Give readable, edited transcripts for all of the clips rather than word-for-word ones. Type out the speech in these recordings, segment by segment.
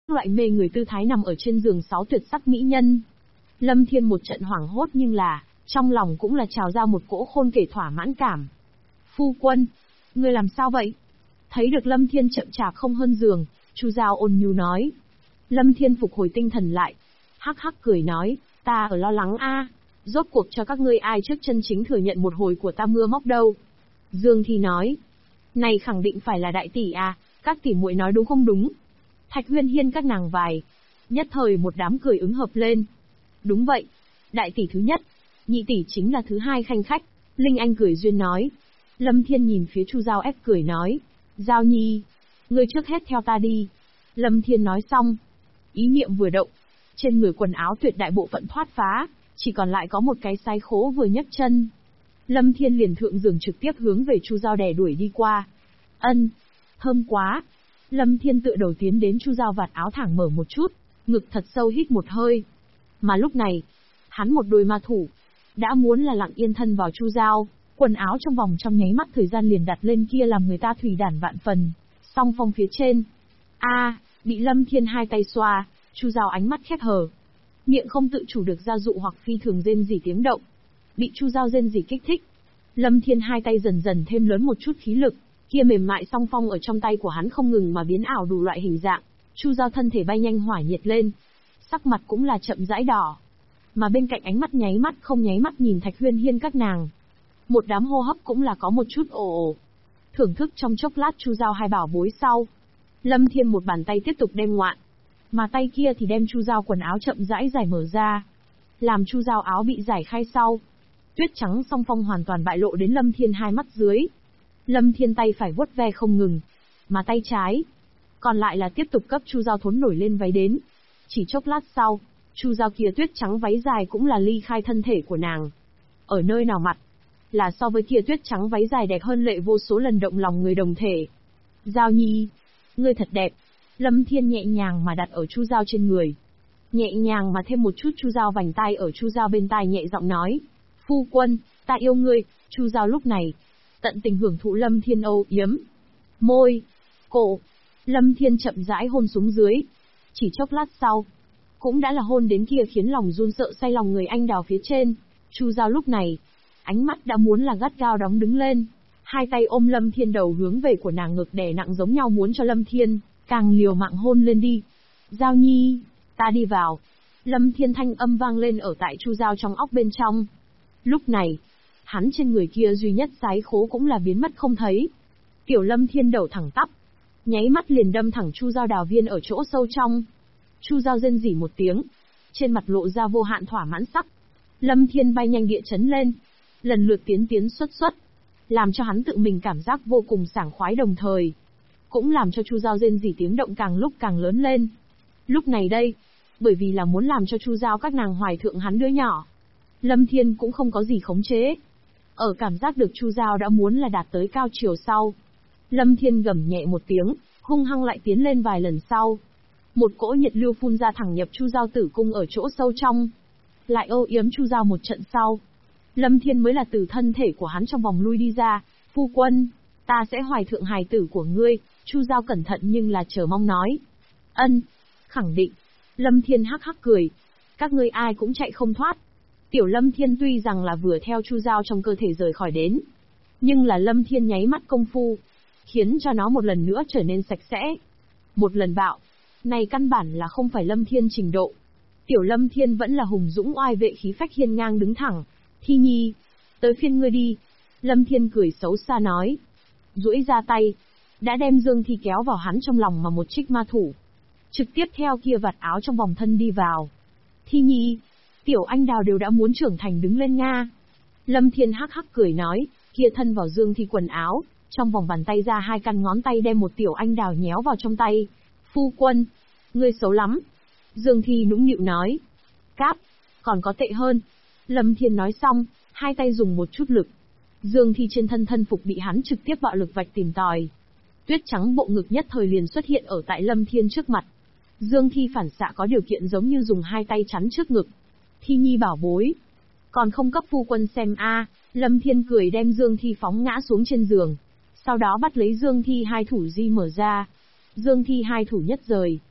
loại mê người tư thái nằm ở trên giường 6 tuyệt sắc mỹ nhân. Lâm Thiên một trận hoảng hốt nhưng là, trong lòng cũng là trào ra một cỗ khôn kể thỏa mãn cảm. Phu quân, ngươi làm sao vậy? Thấy được Lâm Thiên chậm chạp không hơn giường, Chu Giao ôn nhu nói. Lâm Thiên phục hồi tinh thần lại, hắc hắc cười nói, ta ở lo lắng a, rốt cuộc cho các ngươi ai trước chân chính thừa nhận một hồi của ta mưa móc đâu. Dương Thi nói, này khẳng định phải là đại tỷ à, các tỷ muội nói đúng không đúng? Thạch Huyên Hiên các nàng vài, nhất thời một đám cười ứng hợp lên. Đúng vậy, đại tỷ thứ nhất, nhị tỷ chính là thứ hai khanh khách, Linh Anh cười duyên nói. Lâm Thiên nhìn phía Chu Giao ép cười nói, Giao Nhi, ngươi trước hết theo ta đi. Lâm Thiên nói xong, ý niệm vừa động, trên người quần áo tuyệt đại bộ phận thoát phá, chỉ còn lại có một cái sái khố vừa nhấc chân. Lâm Thiên liền thượng giường trực tiếp hướng về Chu Giao đè đuổi đi qua. Ân, thơm quá. Lâm Thiên tựa đầu tiến đến Chu Giao vạt áo thẳng mở một chút, ngực thật sâu hít một hơi. Mà lúc này, hắn một đôi ma thủ, đã muốn là lặng yên thân vào Chu Giao, quần áo trong vòng trong nháy mắt thời gian liền đặt lên kia làm người ta thủy đản vạn phần. Song phong phía trên. Bị Lâm Thiên hai tay xoa, Chu Giao ánh mắt khép hờ. Miệng không tự chủ được ra dụ hoặc phi thường rên rỉ tiếng động. Bị Chu Giao rên rỉ kích thích. Lâm Thiên hai tay dần dần thêm lớn một chút khí lực, kia mềm mại song phong ở trong tay của hắn không ngừng mà biến ảo đủ loại hình dạng. Chu Giao thân thể bay nhanh hỏa nhiệt lên, sắc mặt cũng là chậm rãi đỏ. Mà bên cạnh ánh mắt nháy mắt không nháy mắt nhìn Thạch Huyên Hiên các nàng. Một đám hô hấp cũng là có một chút ồ ồ. Thưởng thức trong chốc lát Chu Giao hai bảo bối sau. Lâm Thiên một bàn tay tiếp tục đem ngoạn, mà tay kia thì đem Chu Giao quần áo chậm rãi giải mở ra. Làm Chu Giao áo bị giải khai sau, tuyết trắng song phong hoàn toàn bại lộ đến Lâm Thiên hai mắt dưới. Lâm Thiên tay phải vuốt ve không ngừng, mà tay trái còn lại là tiếp tục cấp Chu Giao thốn nổi lên váy đến. Chỉ chốc lát sau, Chu Giao kia tuyết trắng váy dài cũng là ly khai thân thể của nàng. Ở nơi nào mặt, là so với kia tuyết trắng váy dài đẹp hơn lệ vô số lần động lòng người đồng thể. Giao Nhi, ngươi thật đẹp. Lâm Thiên nhẹ nhàng mà đặt ở Chu Giao trên người. Nhẹ nhàng mà thêm một chút Chu Giao vành tai ở Chu Giao bên tai nhẹ giọng nói. Phu quân, ta yêu ngươi. Chu Giao lúc này, tận tình hưởng thụ Lâm Thiên âu yếm. Môi, cổ, Lâm Thiên chậm rãi hôn xuống dưới. Chỉ chốc lát sau, cũng đã là hôn đến kia khiến lòng run sợ say lòng người anh đào phía trên. Chu Giao lúc này, ánh mắt đã muốn là gắt gao đóng đứng lên. Hai tay ôm Lâm Thiên đầu hướng về của nàng ngực đè nặng giống nhau muốn cho Lâm Thiên càng liều mạng hôn lên đi. Giao Nhi, ta đi vào. Lâm Thiên thanh âm vang lên ở tại Chu Giao trong óc bên trong. Lúc này, hắn trên người kia duy nhất sái khố cũng là biến mất không thấy. Tiểu Lâm Thiên đầu thẳng tắp, nháy mắt liền đâm thẳng Chu Giao đào viên ở chỗ sâu trong. Chu Giao rên rỉ một tiếng, trên mặt lộ ra vô hạn thỏa mãn sắc. Lâm Thiên bay nhanh địa chấn lên, lần lượt tiến xuất, làm cho hắn tự mình cảm giác vô cùng sảng khoái đồng thời, cũng làm cho Chu Giao rên rỉ tiếng động càng lúc càng lớn lên. Lúc này đây, bởi vì là muốn làm cho Chu Giao các nàng hoài thượng hắn đứa nhỏ, Lâm Thiên cũng không có gì khống chế. Ở cảm giác được Chu Giao đã muốn là đạt tới cao chiều sau, Lâm Thiên gầm nhẹ một tiếng, hung hăng lại tiến lên vài lần sau. Một cỗ nhiệt lưu phun ra thẳng nhập Chu Giao tử cung ở chỗ sâu trong. Lại âu yếm Chu Giao một trận sau, Lâm Thiên mới là từ thân thể của hắn trong vòng lui đi ra. Phu quân, ta sẽ hoài thượng hài tử của ngươi. Chu Giao cẩn thận nhưng là chờ mong nói. Ân, khẳng định. Lâm Thiên hắc hắc cười. Các ngươi ai cũng chạy không thoát. Tiểu Lâm Thiên tuy rằng là vừa theo Chu Giao trong cơ thể rời khỏi đến, nhưng là Lâm Thiên nháy mắt công phu, khiến cho nó một lần nữa trở nên sạch sẽ. Một lần bạo, này căn bản là không phải Lâm Thiên trình độ. Tiểu Lâm Thiên vẫn là hùng dũng oai vệ khí phách hiên ngang đứng thẳng. Thi Nhi, tới phiên ngươi đi. Lâm Thiên cười xấu xa nói. Duỗi ra tay, đã đem Dương Thi kéo vào hắn trong lòng mà một trích ma thủ. Trực tiếp theo kia vạt áo trong vòng thân đi vào. Thi Nhi, tiểu anh đào đều đã muốn trưởng thành đứng lên Nga. Lâm Thiên hắc hắc cười nói, kia thân vào Dương Thi quần áo, trong vòng bàn tay ra hai căn ngón tay đem một tiểu anh đào nhéo vào trong tay. Phu quân, ngươi xấu lắm. Dương Thi nũng nịu nói. Cáp, còn có tệ hơn. Lâm Thiên nói xong, hai tay dùng một chút lực. Dương Thi trên thân phục bị hắn trực tiếp bạo lực vạch tìm tòi. Tuyết trắng bộ ngực nhất thời liền xuất hiện ở tại Lâm Thiên trước mặt. Dương Thi phản xạ có điều kiện giống như dùng hai tay chắn trước ngực. Thi Nhi bảo bối, còn không cấp phu quân xem a. Lâm Thiên cười đem Dương Thi phóng ngã xuống trên giường. Sau đó bắt lấy Dương Thi hai thủ di mở ra. Dương Thi hai thủ nhất rời.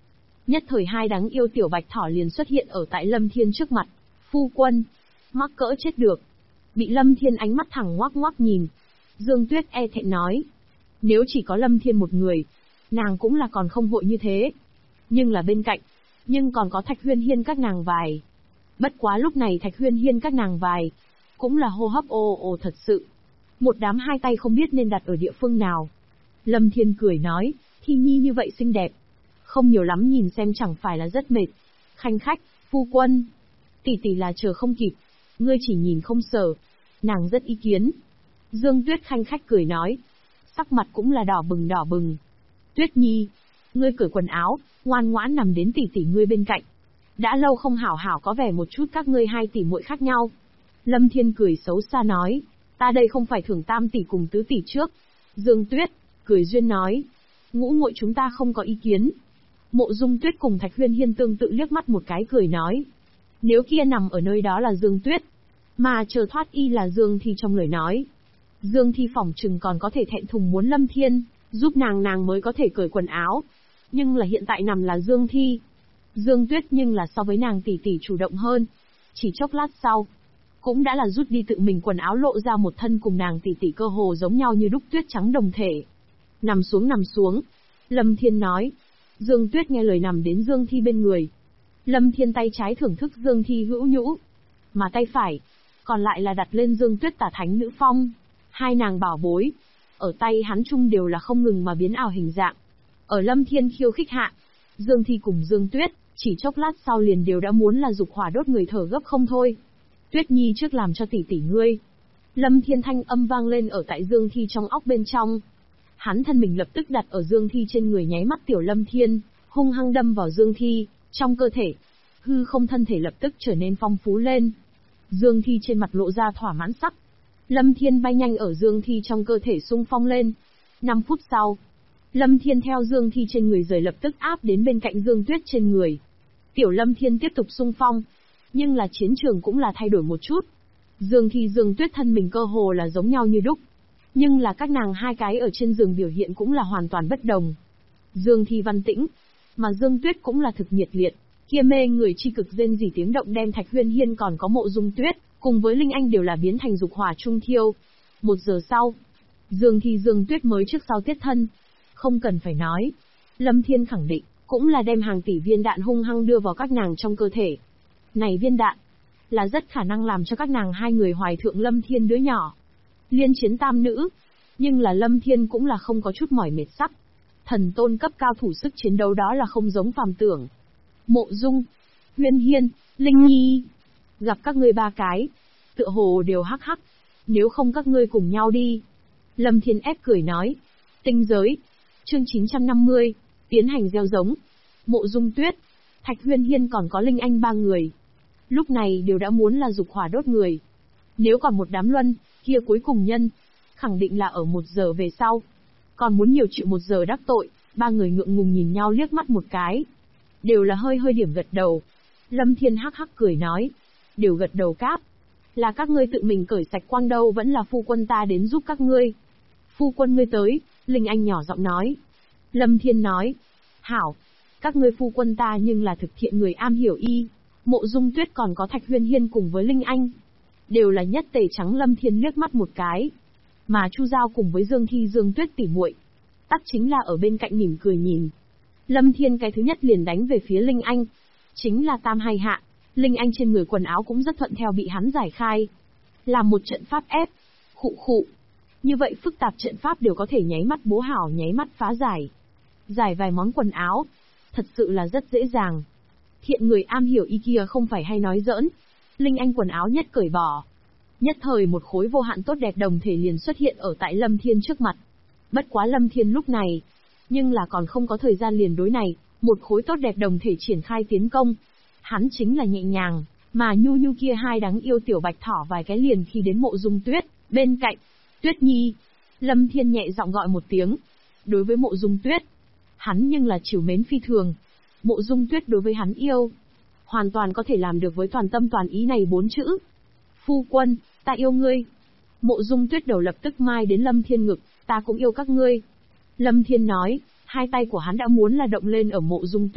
Nhất thời hai đáng yêu tiểu bạch thỏ liền xuất hiện ở tại Lâm Thiên trước mặt. Phu quân, mắc cỡ chết được. Bị Lâm Thiên ánh mắt thẳng ngoác ngoác nhìn. Dương Tuyết e thẹn nói. Nếu chỉ có Lâm Thiên một người, nàng cũng là còn không vội như thế. Nhưng là bên cạnh, nhưng còn có Thạch Huyên Hiên các nàng vài. Bất quá lúc này Thạch Huyên Hiên các nàng vài, cũng là hô hấp ồ ồ thật sự. Một đám hai tay không biết nên đặt ở địa phương nào. Lâm Thiên cười nói, Thi Nhi như vậy xinh đẹp. Không nhiều lắm nhìn xem chẳng phải là rất mệt. Khanh khách, phu quân. Tỷ tỷ là chờ không kịp. Ngươi chỉ nhìn không sờ. Nàng rất ý kiến. Dương Tuyết khanh khách cười nói. Sắc mặt cũng là đỏ bừng đỏ bừng. Tuyết Nhi, ngươi cởi quần áo, ngoan ngoãn nằm đến tỷ tỷ ngươi bên cạnh. Đã lâu không hảo hảo có vẻ một chút các ngươi hai tỷ muội khác nhau. Lâm Thiên cười xấu xa nói. Ta đây không phải thưởng tam tỷ cùng tứ tỷ trước. Dương Tuyết, cười duyên nói. Ngũ muội chúng ta không có ý kiến. Mộ Dung Tuyết cùng Thạch Huyên Hiên tương tự liếc mắt một cái cười nói. Nếu kia nằm ở nơi đó là Dương Tuyết, mà chờ thoát y là Dương Thi trong lời nói. Dương Thi phỏng chừng còn có thể thẹn thùng muốn Lâm Thiên, giúp nàng mới có thể cởi quần áo. Nhưng là hiện tại nằm là Dương Thi. Dương Tuyết nhưng là so với nàng tỷ tỷ chủ động hơn. Chỉ chốc lát sau, cũng đã là rút đi tự mình quần áo lộ ra một thân cùng nàng tỷ tỷ cơ hồ giống nhau như đúc tuyết trắng đồng thể. Nằm xuống. Lâm Thiên nói. Dương Tuyết nghe lời nằm đến Dương Thi bên người. Lâm Thiên tay trái thưởng thức Dương Thi hữu nhũ, mà tay phải, còn lại là đặt lên Dương Tuyết tả thánh nữ phong. Hai nàng bảo bối, ở tay hắn chung đều là không ngừng mà biến ảo hình dạng. Ở Lâm Thiên khiêu khích hạ, Dương Thi cùng Dương Tuyết, chỉ chốc lát sau liền đều đã muốn là dục hỏa đốt người thở gấp không thôi. Tuyết Nhi trước làm cho tỷ tỷ ngươi. Lâm Thiên thanh âm vang lên ở tại Dương Thi trong óc bên trong. Hắn thân mình lập tức đặt ở Dương Thi trên người nháy mắt tiểu Lâm Thiên, hung hăng đâm vào Dương Thi, trong cơ thể. Hư không thân thể lập tức trở nên phong phú lên. Dương Thi trên mặt lộ ra thỏa mãn sắc. Lâm Thiên bay nhanh ở Dương Thi trong cơ thể xung phong lên. 5 phút sau, Lâm Thiên theo Dương Thi trên người rời lập tức áp đến bên cạnh Dương Tuyết trên người. Tiểu Lâm Thiên tiếp tục xung phong, nhưng là chiến trường cũng là thay đổi một chút. Dương Thi Dương Tuyết thân mình cơ hồ là giống nhau như đúc. Nhưng là các nàng hai cái ở trên giường biểu hiện cũng là hoàn toàn bất đồng. Dương Thi văn tĩnh, mà Dương Tuyết cũng là thực nhiệt liệt, kia mê người chi cực rên rỉ tiếng động đem Thạch Huyên Hiên còn có Mộ Dung Tuyết, cùng với Linh Anh đều là biến thành dục hỏa trung thiêu. 1 giờ sau, Dương Thi Dương Tuyết mới trước sau tiết thân. Không cần phải nói, Lâm Thiên khẳng định, cũng là đem hàng tỷ viên đạn hung hăng đưa vào các nàng trong cơ thể. Này viên đạn, là rất khả năng làm cho các nàng hai người hoài thượng Lâm Thiên đứa nhỏ. Liên chiến tam nữ, nhưng là Lâm Thiên cũng là không có chút mỏi mệt sắc. Thần tôn cấp cao thủ sức chiến đấu đó là không giống phàm tưởng. Mộ Dung, Huyên Hiên, Linh Nhi, gặp các ngươi ba cái, tựa hồ đều hắc hắc, nếu không các ngươi cùng nhau đi. Lâm Thiên ép cười nói. Tinh giới, chương 950, tiến hành gieo giống. Mộ Dung Tuyết, Thạch Huyên Hiên còn có Linh Anh ba người. Lúc này đều đã muốn là dục hỏa đốt người. Nếu còn một đám luân, kia cuối cùng nhân, khẳng định là ở 1 giờ về sau. Còn muốn nhiều chịu 1 giờ đắc tội, ba người ngượng ngùng nhìn nhau liếc mắt một cái. Đều là hơi điểm gật đầu. Lâm Thiên hắc hắc cười nói. Đều gật đầu cáp. Là các ngươi tự mình cởi sạch quang đâu vẫn là phu quân ta đến giúp các ngươi. Phu quân ngươi tới, Linh Anh nhỏ giọng nói. Lâm Thiên nói. Hảo, các ngươi phu quân ta nhưng là thực thiện người am hiểu y. Mộ Dung Tuyết còn có Thạch Huyên Hiên cùng với Linh Anh. Đều là nhất tề trắng Lâm Thiên liếc mắt một cái. Mà Chu Giao cùng với Dương Thi Dương Tuyết tỉ muội, tắt chính là ở bên cạnh mỉm cười nhìn. Lâm Thiên cái thứ nhất liền đánh về phía Linh Anh. Chính là tam hay hạ, Linh Anh trên người quần áo cũng rất thuận theo bị hắn giải khai. Làm một trận pháp ép. Khụ. Như vậy phức tạp trận pháp đều có thể nháy mắt bố hảo nháy mắt phá giải. Giải vài món quần áo. Thật sự là rất dễ dàng. Thiện người am hiểu y kia không phải hay nói giỡn. Linh Anh quần áo nhất cởi bỏ. Nhất thời một khối vô hạn tốt đẹp đồng thể liền xuất hiện ở tại Lâm Thiên trước mặt. Bất quá Lâm Thiên lúc này, nhưng là còn không có thời gian liền đối này, một khối tốt đẹp đồng thể triển khai tiến công. Hắn chính là nhẹ nhàng, mà nhu kia hai đáng yêu tiểu bạch thỏ vài cái liền khi đến Mộ Dung Tuyết, bên cạnh. Tuyết Nhi. Lâm Thiên nhẹ giọng gọi một tiếng. Đối với Mộ Dung Tuyết, hắn nhưng là trìu mến phi thường. Mộ Dung Tuyết đối với hắn yêu, hoàn toàn có thể làm được với toàn tâm toàn ý này 4 chữ. Phu quân, ta yêu ngươi. Mộ Dung Tuyết đầu lập tức mai đến Lâm Thiên ngực, ta cũng yêu các ngươi. Lâm Thiên nói, hai tay của hắn đã muốn là động lên ở Mộ Dung Tuyết,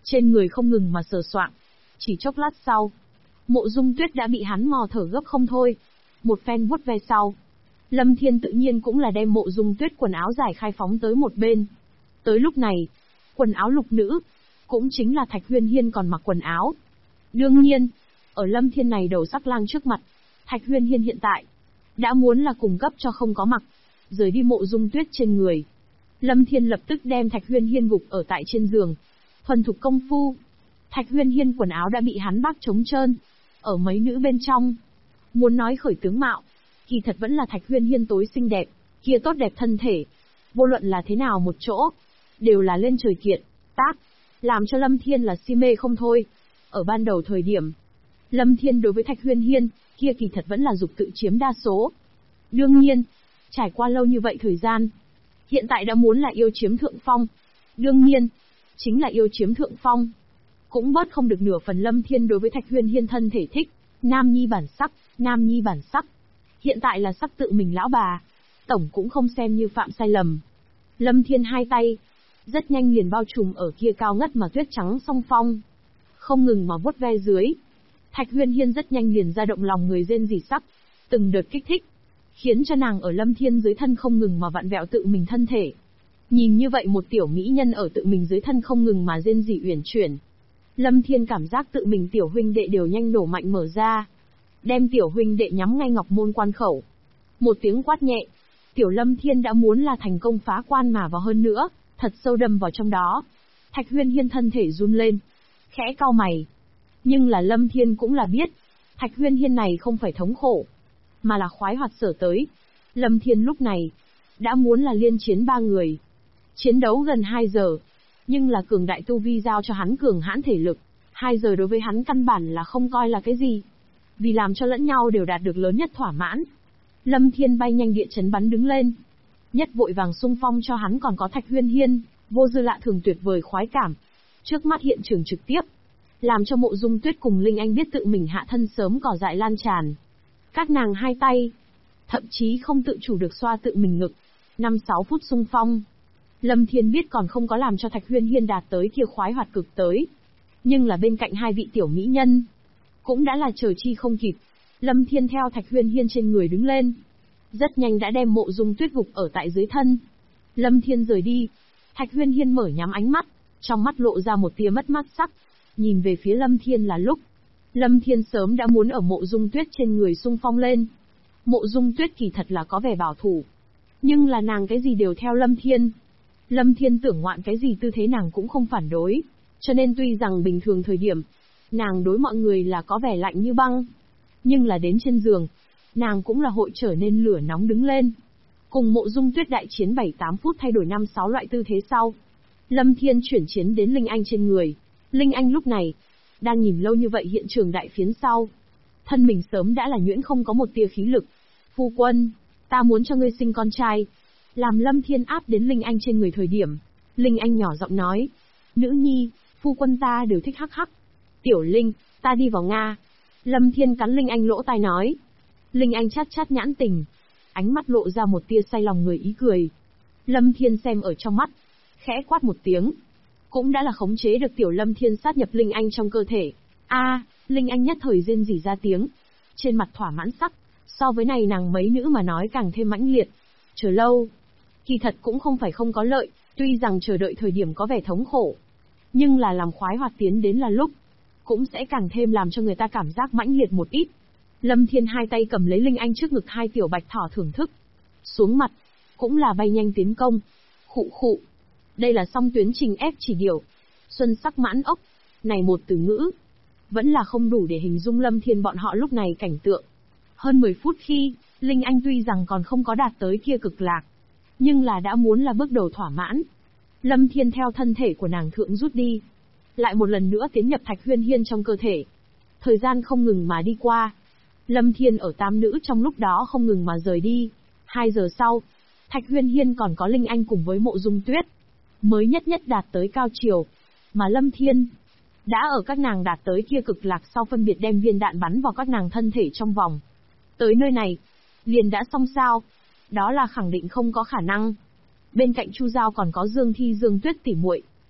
trên người không ngừng mà sờ soạng. Chỉ chốc lát sau, Mộ Dung Tuyết đã bị hắn mò thở gấp không thôi. Một phen vuốt ve sau, Lâm Thiên tự nhiên cũng là đem Mộ Dung Tuyết quần áo giải khai phóng tới một bên. Tới lúc này, quần áo lục nữ, cũng chính là Thạch Huyên Hiên còn mặc quần áo. Đương nhiên, ở Lâm Thiên này đầu sắc lang trước mặt, Thạch Huyên Hiên hiện tại đã muốn là cung cấp cho không có mặc, rời đi Mộ Dung Tuyết trên người. Lâm Thiên lập tức đem Thạch Huyên Hiên gục ở tại trên giường, thuần thục công phu. Thạch Huyên Hiên quần áo đã bị hắn bác trống trơn, ở mấy nữ bên trong, muốn nói khởi tướng mạo, kỳ thật vẫn là Thạch Huyên Hiên tối xinh đẹp, kia tốt đẹp thân thể, vô luận là thế nào một chỗ, đều là lên trời kiệt tác, làm cho Lâm Thiên là si mê không thôi. Ở ban đầu thời điểm, Lâm Thiên đối với Thạch Huyên Hiên, kia kỳ thật vẫn là dục tự chiếm đa số. Đương nhiên, trải qua lâu như vậy thời gian, hiện tại đã muốn là yêu chiếm thượng phong. Đương nhiên, chính là yêu chiếm thượng phong, cũng bớt không được nửa phần Lâm Thiên đối với Thạch Huyên Hiên thân thể thích. Nam nhi bản sắc, nam nhi bản sắc. Hiện tại là sắc tự mình lão bà, tổng cũng không xem như phạm sai lầm. Lâm Thiên hai tay, rất nhanh liền bao trùm ở kia cao ngất mà tuyết trắng song phong, không ngừng mà vuốt ve dưới. Thạch Huyên Hiên rất nhanh liền ra động lòng người rên rỉ sắc, từng đợt kích thích, khiến cho nàng ở Lâm Thiên dưới thân không ngừng mà vặn vẹo tự mình thân thể. Nhìn như vậy một tiểu mỹ nhân ở tự mình dưới thân không ngừng mà rên rỉ uyển chuyển, Lâm Thiên cảm giác tự mình tiểu huynh đệ đều nhanh nổ mạnh mở ra, đem tiểu huynh đệ nhắm ngay ngọc môn quan khẩu. Một tiếng quát nhẹ, tiểu Lâm Thiên đã muốn là thành công phá quan mà vào hơn nữa, thật sâu đâm vào trong đó. Thạch Huyên Hiên thân thể run lên, khẽ cau mày. Nhưng là Lâm Thiên cũng là biết, Thạch Huyên Hiên này không phải thống khổ, mà là khoái hoạt sở tới. Lâm Thiên lúc này, đã muốn là liên chiến 3 người. Chiến đấu gần 2 giờ, nhưng là cường đại tu vi giao cho hắn cường hãn thể lực. 2 giờ đối với hắn căn bản là không coi là cái gì. Vì làm cho lẫn nhau đều đạt được lớn nhất thỏa mãn, Lâm Thiên bay nhanh địa chấn bắn đứng lên. Nhất vội vàng xung phong cho hắn còn có Thạch Huyên Hiên, vô dư lạ thường tuyệt vời khoái cảm. Trước mắt hiện trường trực tiếp, làm cho Mộ Dung Tuyết cùng Linh Anh biết tự mình hạ thân sớm cỏ dại lan tràn. Các nàng hai tay, thậm chí không tự chủ được xoa tự mình ngực. 5-6 phút xung phong, Lâm Thiên biết còn không có làm cho Thạch Huyên Hiên đạt tới kia khoái hoạt cực tới. Nhưng là bên cạnh hai vị tiểu mỹ nhân, cũng đã là chờ chi không kịp. Lâm Thiên theo Thạch Huyên Hiên trên người đứng lên, rất nhanh đã đem Mộ Dung Tuyết gục ở tại dưới thân. Lâm Thiên rời đi, Thạch Huyên Hiên mở nhắm ánh mắt, trong mắt lộ ra một tia mất mát sắc, nhìn về phía Lâm Thiên là lúc Lâm Thiên sớm đã muốn ở Mộ Dung Tuyết trên người xung phong lên. Mộ Dung Tuyết kỳ thật là có vẻ bảo thủ, nhưng là nàng cái gì đều theo Lâm Thiên. Lâm Thiên tưởng ngoạn cái gì tư thế nàng cũng không phản đối, cho nên tuy rằng bình thường thời điểm, nàng đối mọi người là có vẻ lạnh như băng, nhưng là đến trên giường, nàng cũng là hội trở nên lửa nóng đứng lên. Cùng Mộ Dung Tuyết đại chiến 7-8 phút thay đổi 5-6 loại tư thế sau, Lâm Thiên chuyển chiến đến Linh Anh trên người. Linh Anh lúc này, đang nhìn lâu như vậy hiện trường đại phiến sau, thân mình sớm đã là nhuyễn không có một tia khí lực. Phu quân, ta muốn cho ngươi sinh con trai. Làm Lâm Thiên áp đến Linh Anh trên người thời điểm, Linh Anh nhỏ giọng nói, nữ nhi, phu quân ta đều thích hắc hắc. Tiểu Linh, ta đi vào Nga. Lâm Thiên cắn Linh Anh lỗ tai nói. Linh Anh chát chát nhãn tình, ánh mắt lộ ra một tia say lòng người ý cười. Lâm Thiên xem ở trong mắt, khẽ quát một tiếng, cũng đã là khống chế được tiểu Lâm Thiên sát nhập Linh Anh trong cơ thể. Linh Anh nhất thời rên rỉ ra tiếng, trên mặt thỏa mãn sắc, so với này nàng mấy nữ mà nói càng thêm mãnh liệt. Chờ lâu, kỳ thật cũng không phải không có lợi, tuy rằng chờ đợi thời điểm có vẻ thống khổ, nhưng là làm khoái hoạt tiến đến là lúc, cũng sẽ càng thêm làm cho người ta cảm giác mãnh liệt một ít. Lâm Thiên hai tay cầm lấy Linh Anh trước ngực hai tiểu bạch thỏ thưởng thức, xuống mặt, cũng là bay nhanh tiến công. Khụ khụ, đây là song tuyến trình ép chỉ điều, xuân sắc mãn ốc, này một từ ngữ, vẫn là không đủ để hình dung Lâm Thiên bọn họ lúc này cảnh tượng. Hơn 10 phút khi, Linh Anh tuy rằng còn không có đạt tới kia cực lạc, nhưng là đã muốn là bước đầu thỏa mãn. Lâm Thiên theo thân thể của nàng thượng rút đi, lại một lần nữa tiến nhập Thạch Huyên Hiên trong cơ thể. Thời gian không ngừng mà đi qua, Lâm Thiên ở tam nữ trong lúc đó không ngừng mà rời đi. 2 giờ sau, Thạch Huyên Hiên còn có Linh Anh cùng với Mộ Dung Tuyết mới nhất đạt tới cao chiều, mà Lâm Thiên đã ở các nàng đạt tới kia cực lạc sau phân biệt đem viên đạn bắn vào các nàng thân thể trong vòng. Tới nơi này, liền đã xong sao? Đó là khẳng định không có khả năng. Bên cạnh Chu Giao còn có Dương Thi Dương Tuyết tỉ muội.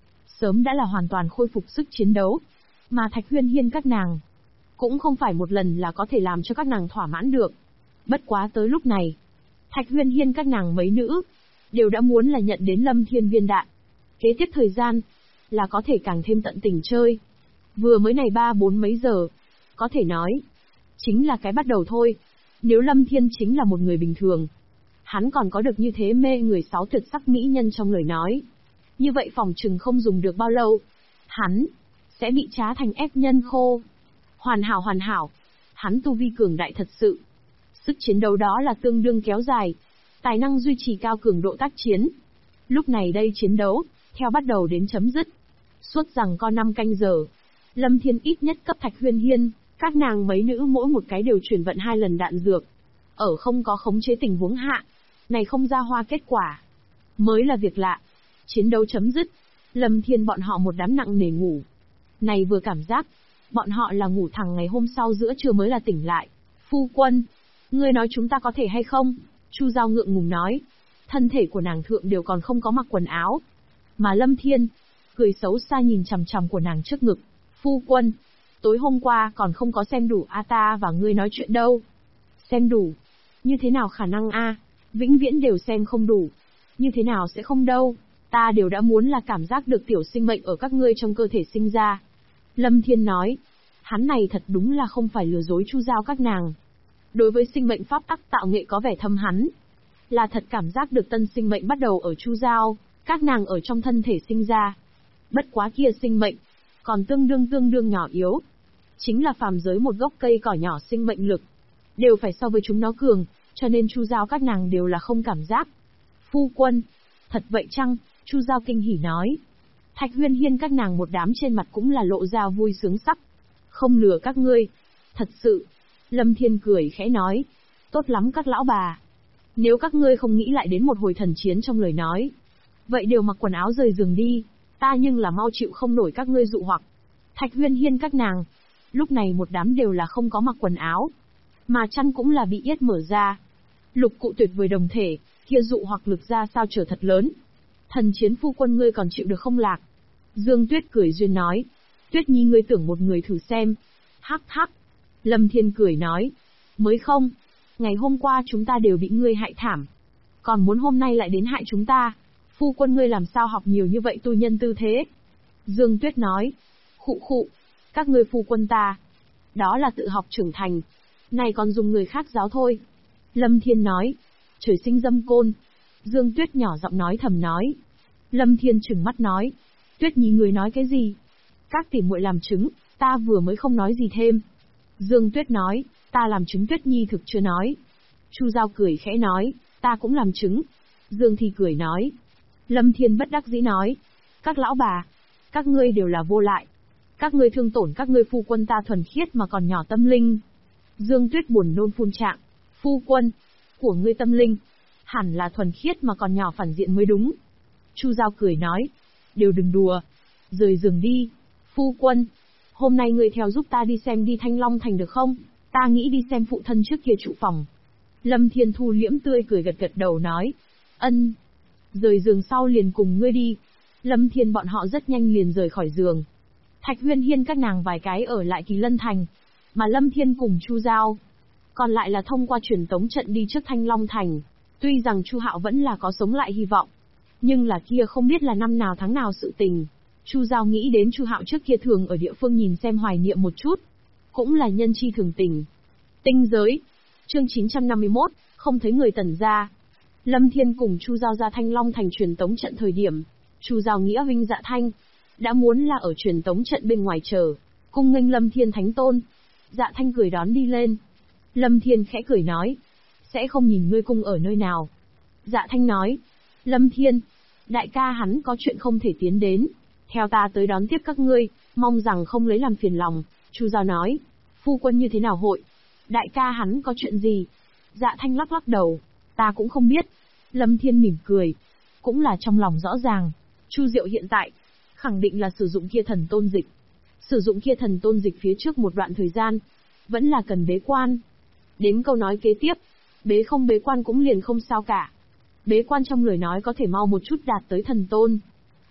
sớm đã là hoàn toàn khôi phục sức chiến đấu. Mà Thạch Huyên Hiên các nàng, cũng không phải một lần là có thể làm cho các nàng thỏa mãn được. Bất quá tới lúc này, Thạch Huyên Hiên các nàng mấy nữ, đều đã muốn là nhận đến Lâm Thiên viên đạn. Kế tiếp thời gian, là có thể càng thêm tận tình chơi. Vừa mới này 3-4 mấy giờ, có thể nói, chính là cái bắt đầu thôi. Nếu Lâm Thiên chính là một người bình thường, hắn còn có được như thế mê người 6 tuyệt sắc mỹ nhân trong lời nói. Như vậy phòng trừng không dùng được bao lâu, hắn sẽ bị trá thành ép nhân khô. Hoàn hảo, hắn tu vi cường đại thật sự. Sức chiến đấu đó là tương đương kéo dài, tài năng duy trì cao cường độ tác chiến. Lúc này đây chiến đấu, theo bắt đầu đến chấm dứt. Suốt rằng có 5 canh giờ, Lâm Thiên ít nhất cấp Thạch Huyên Hiên, các nàng mấy nữ mỗi một cái đều chuyển vận 2 lần đạn dược. Ở không có khống chế tình huống hạ, này không ra hoa kết quả. Mới là việc lạ. Chiến đấu chấm dứt, Lâm Thiên bọn họ một đám nặng nề ngủ. Này vừa cảm giác, bọn họ là ngủ thẳng ngày hôm sau giữa trưa mới là tỉnh lại. Phu quân, ngươi nói chúng ta có thể hay không? Chu Giao ngượng ngùng nói. Thân thể của nàng thượng đều còn không có mặc quần áo. Mà Lâm Thiên, cười xấu xa nhìn chằm chằm của nàng trước ngực. Phu quân, tối hôm qua còn không có xem đủ ta và ngươi nói chuyện đâu. Xem đủ? Như thế nào khả năng a? Vĩnh viễn đều xem không đủ. Như thế nào sẽ không đâu? Ta đều đã muốn là cảm giác được tiểu sinh mệnh ở các ngươi trong cơ thể sinh ra. Lâm Thiên nói. Hắn này thật đúng là không phải lừa dối Chu Giao các nàng. Đối với sinh mệnh pháp tắc tạo nghệ có vẻ thâm hắn. Là thật cảm giác được tân sinh mệnh bắt đầu ở Chu Giao, các nàng ở trong thân thể sinh ra. Bất quá kia sinh mệnh, còn tương đương nhỏ yếu. Chính là phàm giới một gốc cây cỏ nhỏ sinh mệnh lực. Đều phải so với chúng nó cường, cho nên Chu Giao các nàng đều là không cảm giác. Phu quân, thật vậy chăng? Chu Giao kinh hỉ nói. Thạch Huyên Hiên các nàng một đám trên mặt cũng là lộ ra vui sướng sắc. Không lừa các ngươi. Thật sự. Lâm Thiên cười khẽ nói. Tốt lắm các lão bà. Nếu các ngươi không nghĩ lại đến một hồi thần chiến trong lời nói, vậy đều mặc quần áo rời giường đi. Ta nhưng là mau chịu không nổi các ngươi dụ hoặc. Thạch Huyên Hiên các nàng, lúc này một đám đều là không có mặc quần áo, mà chăn cũng là bị yết mở ra. Lục cụ tuyệt vời đồng thể, kia dụ hoặc lực ra sao trở thật lớn. Thần chiến phu quân ngươi còn chịu được không lạc? Dương Tuyết cười duyên nói. Tuyết Nhi ngươi tưởng một người thử xem. Hắc hắc. Lâm Thiên cười nói. Mới không. Ngày hôm qua chúng ta đều bị ngươi hại thảm. Còn muốn hôm nay lại đến hại chúng ta. Phu quân ngươi làm sao học nhiều như vậy tu nhân tư thế? Dương Tuyết nói. Khụ. Các ngươi phu quân ta. Đó là tự học trưởng thành. Này còn dùng người khác giáo thôi. Lâm Thiên nói. Trời sinh dâm côn. Dương Tuyết nhỏ giọng nói thầm nói. Lâm Thiên trừng mắt nói. Tuyết Nhi người nói cái gì? Các tỷ muội làm chứng, ta vừa mới không nói gì thêm. Dương Tuyết nói, ta làm chứng Tuyết Nhi thực chưa nói. Chu Giao cười khẽ nói, ta cũng làm chứng. Dương Thi cười nói. Lâm Thiên bất đắc dĩ nói. Các lão bà, các ngươi đều là vô lại. Các ngươi thương tổn các ngươi phu quân ta thuần khiết mà còn nhỏ tâm linh. Dương Tuyết buồn nôn phun trạng. Phu quân, của ngươi tâm linh, hẳn là thuần khiết mà còn nhỏ phản diện mới đúng. Chu Giao cười nói. Đều đừng đùa. Rời giường đi. Phu quân, hôm nay ngươi theo giúp ta đi xem đi Thanh Long Thành được không? Ta nghĩ đi xem phụ thân trước kia trụ phòng. Lâm Thiên thu liễm tươi cười gật đầu nói. Ân. Rời giường sau liền cùng ngươi đi. Lâm Thiên bọn họ rất nhanh liền rời khỏi giường. Thạch Huyên Hiên các nàng vài cái ở lại Kỳ Lân Thành. Mà Lâm Thiên cùng Chu Giao, còn lại là thông qua truyền tống trận đi trước Thanh Long Thành. Tuy rằng Chu Hạo vẫn là có sống lại hy vọng, nhưng là kia không biết là năm nào tháng nào sự tình. Chu Giao nghĩ đến Chu Hạo trước kia thường ở địa phương nhìn xem hoài niệm một chút. Cũng là nhân chi thường tình. Tinh giới. Chương 951, không thấy người Tần gia. Lâm Thiên cùng Chu Giao ra Thanh Long Thành truyền tống trận thời điểm. Chu Giao nghĩa Vinh Dạ Thanh đã muốn là ở truyền tống trận bên ngoài chờ, cung nghênh Lâm Thiên Thánh Tôn. Dạ Thanh cười đón đi lên. Lâm Thiên khẽ cười nói. Sẽ không nhìn ngươi cung ở nơi nào. Dạ Thanh nói. Lâm Thiên, đại ca hắn có chuyện không thể tiến đến. Theo ta tới đón tiếp các ngươi, mong rằng không lấy làm phiền lòng. Chu Giao nói. Phu quân như thế nào hội? Đại ca hắn có chuyện gì? Dạ Thanh lắc đầu. Ta cũng không biết. Lâm Thiên mỉm cười. Cũng là trong lòng rõ ràng. Chu Diệu hiện tại, khẳng định là sử dụng kia thần tôn dịch. Sử dụng kia thần tôn dịch phía trước một đoạn thời gian, vẫn là cần bế quan. Đến câu nói kế tiếp, bế không bế quan cũng liền không sao cả. Bế quan trong lời nói có thể mau một chút đạt tới thần tôn.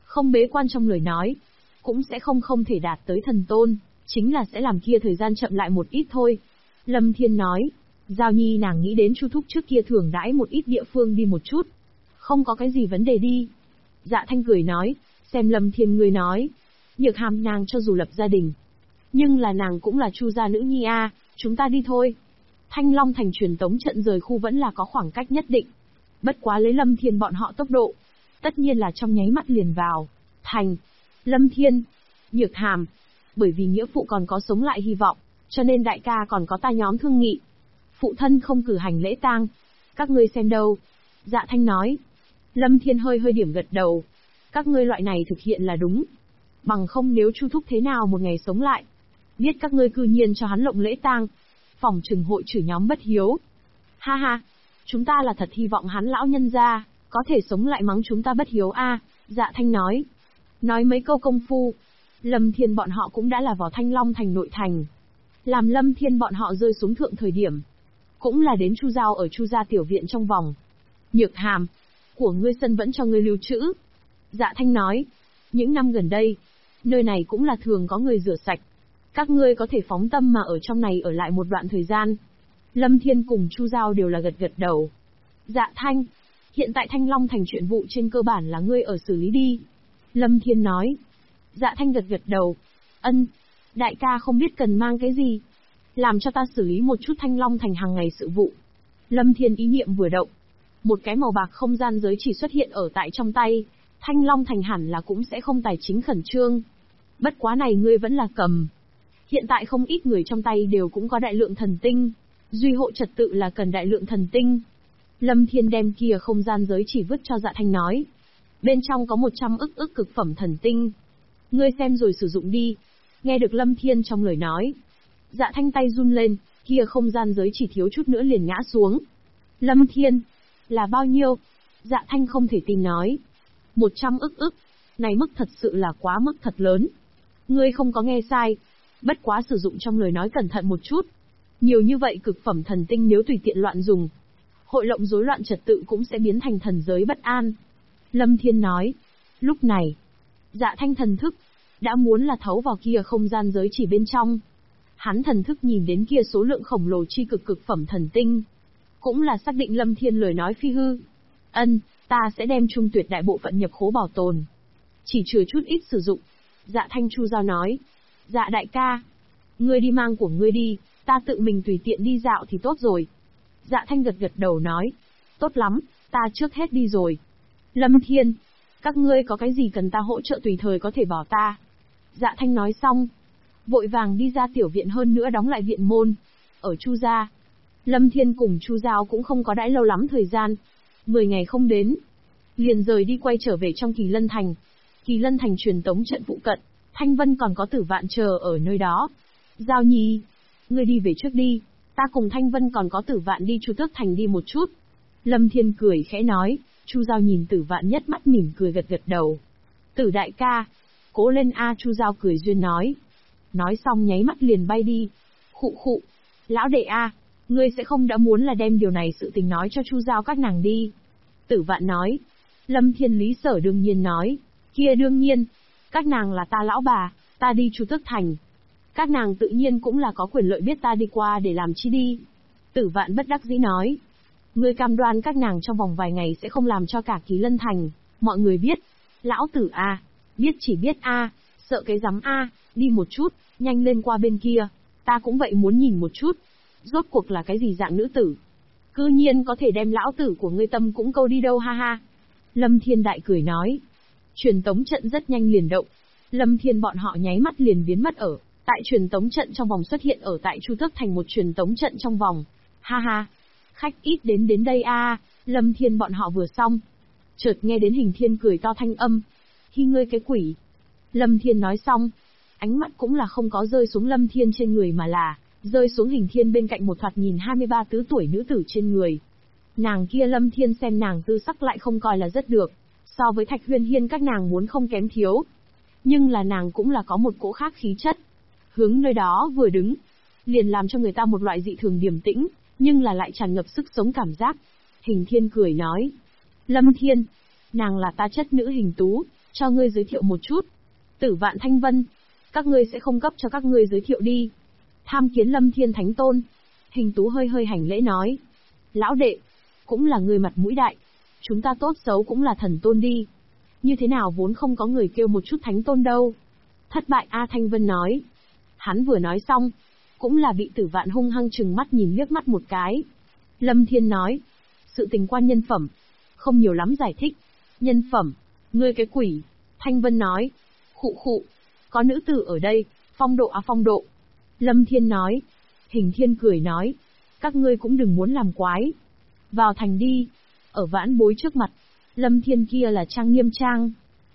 Không bế quan trong lời nói, cũng sẽ không thể đạt tới thần tôn, chính là sẽ làm kia thời gian chậm lại một ít thôi. Lâm Thiên nói, Giao Nhi nàng nghĩ đến Chu thúc trước kia thường đãi một ít địa phương đi một chút. Không có cái gì vấn đề đi. Dạ Thanh cười nói, xem Lâm Thiên ngươi nói. Nhược Hàm nàng cho dù lập gia đình, nhưng là nàng cũng là Chu gia nữ nhi a, chúng ta đi thôi. Thanh Long thành truyền tống trận rời khu vẫn là có khoảng cách nhất định. Bất quá lấy Lâm Thiên bọn họ tốc độ, tất nhiên là trong nháy mắt liền vào thành. Lâm Thiên, Nhược Hàm, bởi vì nghĩa phụ còn có sống lại hy vọng, cho nên đại ca còn có ta nhóm thương nghị. Phụ thân không cử hành lễ tang, các ngươi xem đâu. Dạ Thanh nói. Lâm Thiên hơi điểm gật đầu. Các ngươi loại này thực hiện là đúng. Bằng không nếu Chu thúc thế nào một ngày sống lại, biết các ngươi cư nhiên cho hắn lộng lễ tang, phòng trừng hội chửi nhóm bất hiếu. Ha ha, chúng ta là thật hy vọng hắn lão nhân gia có thể sống lại mắng chúng ta bất hiếu a. Dạ Thanh nói. Nói mấy câu công phu, Lâm Thiên bọn họ cũng đã là vào Thanh Long thành nội thành. Làm Lâm Thiên bọn họ rơi xuống thượng thời điểm, cũng là đến Chu Giao ở Chu gia tiểu viện trong vòng. Nhược Hàm, của ngươi sân vẫn cho ngươi lưu trữ. Dạ Thanh nói, những năm gần đây, nơi này cũng là thường có người rửa sạch. Các ngươi có thể phóng tâm mà ở trong này ở lại một đoạn thời gian. Lâm Thiên cùng Chu Giao đều là gật đầu. Dạ Thanh, hiện tại Thanh Long thành chuyện vụ trên cơ bản là ngươi ở xử lý đi. Lâm Thiên nói. Dạ Thanh gật đầu. Ân, đại ca không biết cần mang cái gì, làm cho ta xử lý một chút Thanh Long thành hàng ngày sự vụ. Lâm Thiên ý niệm vừa động, một cái màu bạc không gian giới chỉ xuất hiện ở tại trong tay. Thanh Long thành hẳn là cũng sẽ không tài chính khẩn trương. Bất quá này ngươi vẫn là cầm. Hiện tại không ít người trong tay đều cũng có đại lượng thần tinh, duy hộ trật tự là cần đại lượng thần tinh. Lâm Thiên đem kia không gian giới chỉ vứt cho Dạ Thanh nói. Bên trong có 100 ức cực phẩm thần tinh. Ngươi xem rồi sử dụng đi. Nghe được Lâm Thiên trong lời nói, Dạ Thanh tay run lên, kia không gian giới chỉ thiếu chút nữa liền ngã xuống. Lâm Thiên, là bao nhiêu? Dạ Thanh không thể tin nói. 100 ức, này mức thật sự là quá mức thật lớn. Ngươi không có nghe sai, bất quá sử dụng trong lời nói cẩn thận một chút. Nhiều như vậy cực phẩm thần tinh nếu tùy tiện loạn dùng, hội lộng rối loạn trật tự cũng sẽ biến thành thần giới bất an. Lâm Thiên nói. Lúc này, Dạ Thanh thần thức đã muốn là thấu vào kia không gian giới chỉ bên trong. Hắn thần thức nhìn đến kia số lượng khổng lồ chi cực phẩm thần tinh, cũng là xác định Lâm Thiên lời nói phi hư. Ân, ta sẽ đem trung tuyệt đại bộ phận nhập khố bảo tồn, chỉ trừ chút ít sử dụng. Dạ Thanh Chu Giao nói. Dạ đại ca, ngươi đi mang của ngươi đi, ta tự mình tùy tiện đi dạo thì tốt rồi. Dạ Thanh gật đầu nói. Tốt lắm, ta trước hết đi rồi. Lâm Thiên, các ngươi có cái gì cần ta hỗ trợ tùy thời có thể bảo ta. Dạ Thanh nói xong, vội vàng đi ra tiểu viện, hơn nữa đóng lại viện môn. Ở Chu gia, Lâm Thiên cùng Chu Giao cũng không có đãi lâu lắm thời gian. 10 ngày không đến, liền rời đi quay trở về trong Kỳ Lân Thành. Kỳ Lân Thành truyền tống trận phụ cận, Thanh Vân còn có Tử Vạn chờ ở nơi đó. Giao Nhi, ngươi đi về trước đi, ta cùng Thanh Vân còn có Tử Vạn đi Chu Tước Thành đi một chút. Lâm Thiên cười khẽ nói. Chu Giao nhìn Tử Vạn nhất mắt mỉm cười gật đầu. Tử đại ca, cố lên a. Chu Giao cười duyên nói. Nói xong nháy mắt liền bay đi. Khụ, lão đệ a, ngươi sẽ không đã muốn là đem điều này sự tình nói cho Chu Giao các nàng đi. Tử Vạn nói. Lâm Thiên lý sở đương nhiên nói. Kia đương nhiên, các nàng là ta lão bà, ta đi Chu Tước Thành, các nàng tự nhiên cũng là có quyền lợi biết ta đi qua để làm chi đi. Tử Vạn bất đắc dĩ nói. Ngươi cam đoan các nàng trong vòng vài ngày sẽ không làm cho cả Kỳ Lân Thành mọi người biết. Lão tử a, biết chỉ biết a, sợ cái rắm a, đi một chút, nhanh lên qua bên kia, ta cũng vậy muốn nhìn một chút, rốt cuộc là cái gì dạng nữ tử, cư nhiên có thể đem lão tử của ngươi tâm cũng câu đi đâu ha ha. Lâm Thiên đại cười nói. Truyền tống trận rất nhanh liền động, Lâm Thiên bọn họ nháy mắt liền biến mất ở tại truyền tống trận trong vòng, xuất hiện ở tại Chu Tước Thành một truyền tống trận trong vòng. Ha ha, khách ít đến đây a. Lâm Thiên bọn họ vừa xong, chợt nghe đến Hình Thiên cười to thanh âm. Hi ngươi cái quỷ. Lâm Thiên nói xong, ánh mắt cũng là không có rơi xuống Lâm Thiên trên người mà là rơi xuống Hình Thiên bên cạnh một thoạt nhìn 23 tứ tuổi nữ tử trên người. Nàng kia Lâm Thiên xem nàng tư sắc lại không coi là rất được, so với Thạch Huyên Hiên các nàng muốn không kém thiếu. Nhưng là nàng cũng là có một cỗ khác khí chất. Hướng nơi đó vừa đứng, liền làm cho người ta một loại dị thường điềm tĩnh, nhưng là lại tràn ngập sức sống cảm giác. Hình Thiên cười nói. Lâm Thiên, nàng là ta chất nữ Hình Tú, Cho ngươi giới thiệu một chút. Tử Vạn Thanh Vân. Các ngươi sẽ không cấp cho các ngươi giới thiệu đi. Tham kiến Lâm Thiên Thánh Tôn. Hình Tú hơi hơi hành lễ nói. Lão đệ, cũng là người mặt mũi đại. Chúng ta tốt xấu cũng là thần tôn đi. Như thế nào vốn không có người kêu một chút Thánh Tôn đâu. Thất bại A Thanh Vân nói. Hắn vừa nói xong, cũng là bị Tử Vạn hung hăng trừng mắt nhìn liếc mắt một cái. Lâm Thiên nói. Sự tình quan nhân phẩm. Không nhiều lắm giải thích. Nhân phẩm. Ngươi cái quỷ. Thanh Vân nói. Khụ khụ. Có nữ tử ở đây. Phong độ phong độ. Lâm Thiên nói. Hình Thiên cười nói. Các ngươi cũng đừng muốn làm quái. Vào thành đi. Ở vãn bối trước mặt. Lâm Thiên kia là trang nghiêm trang.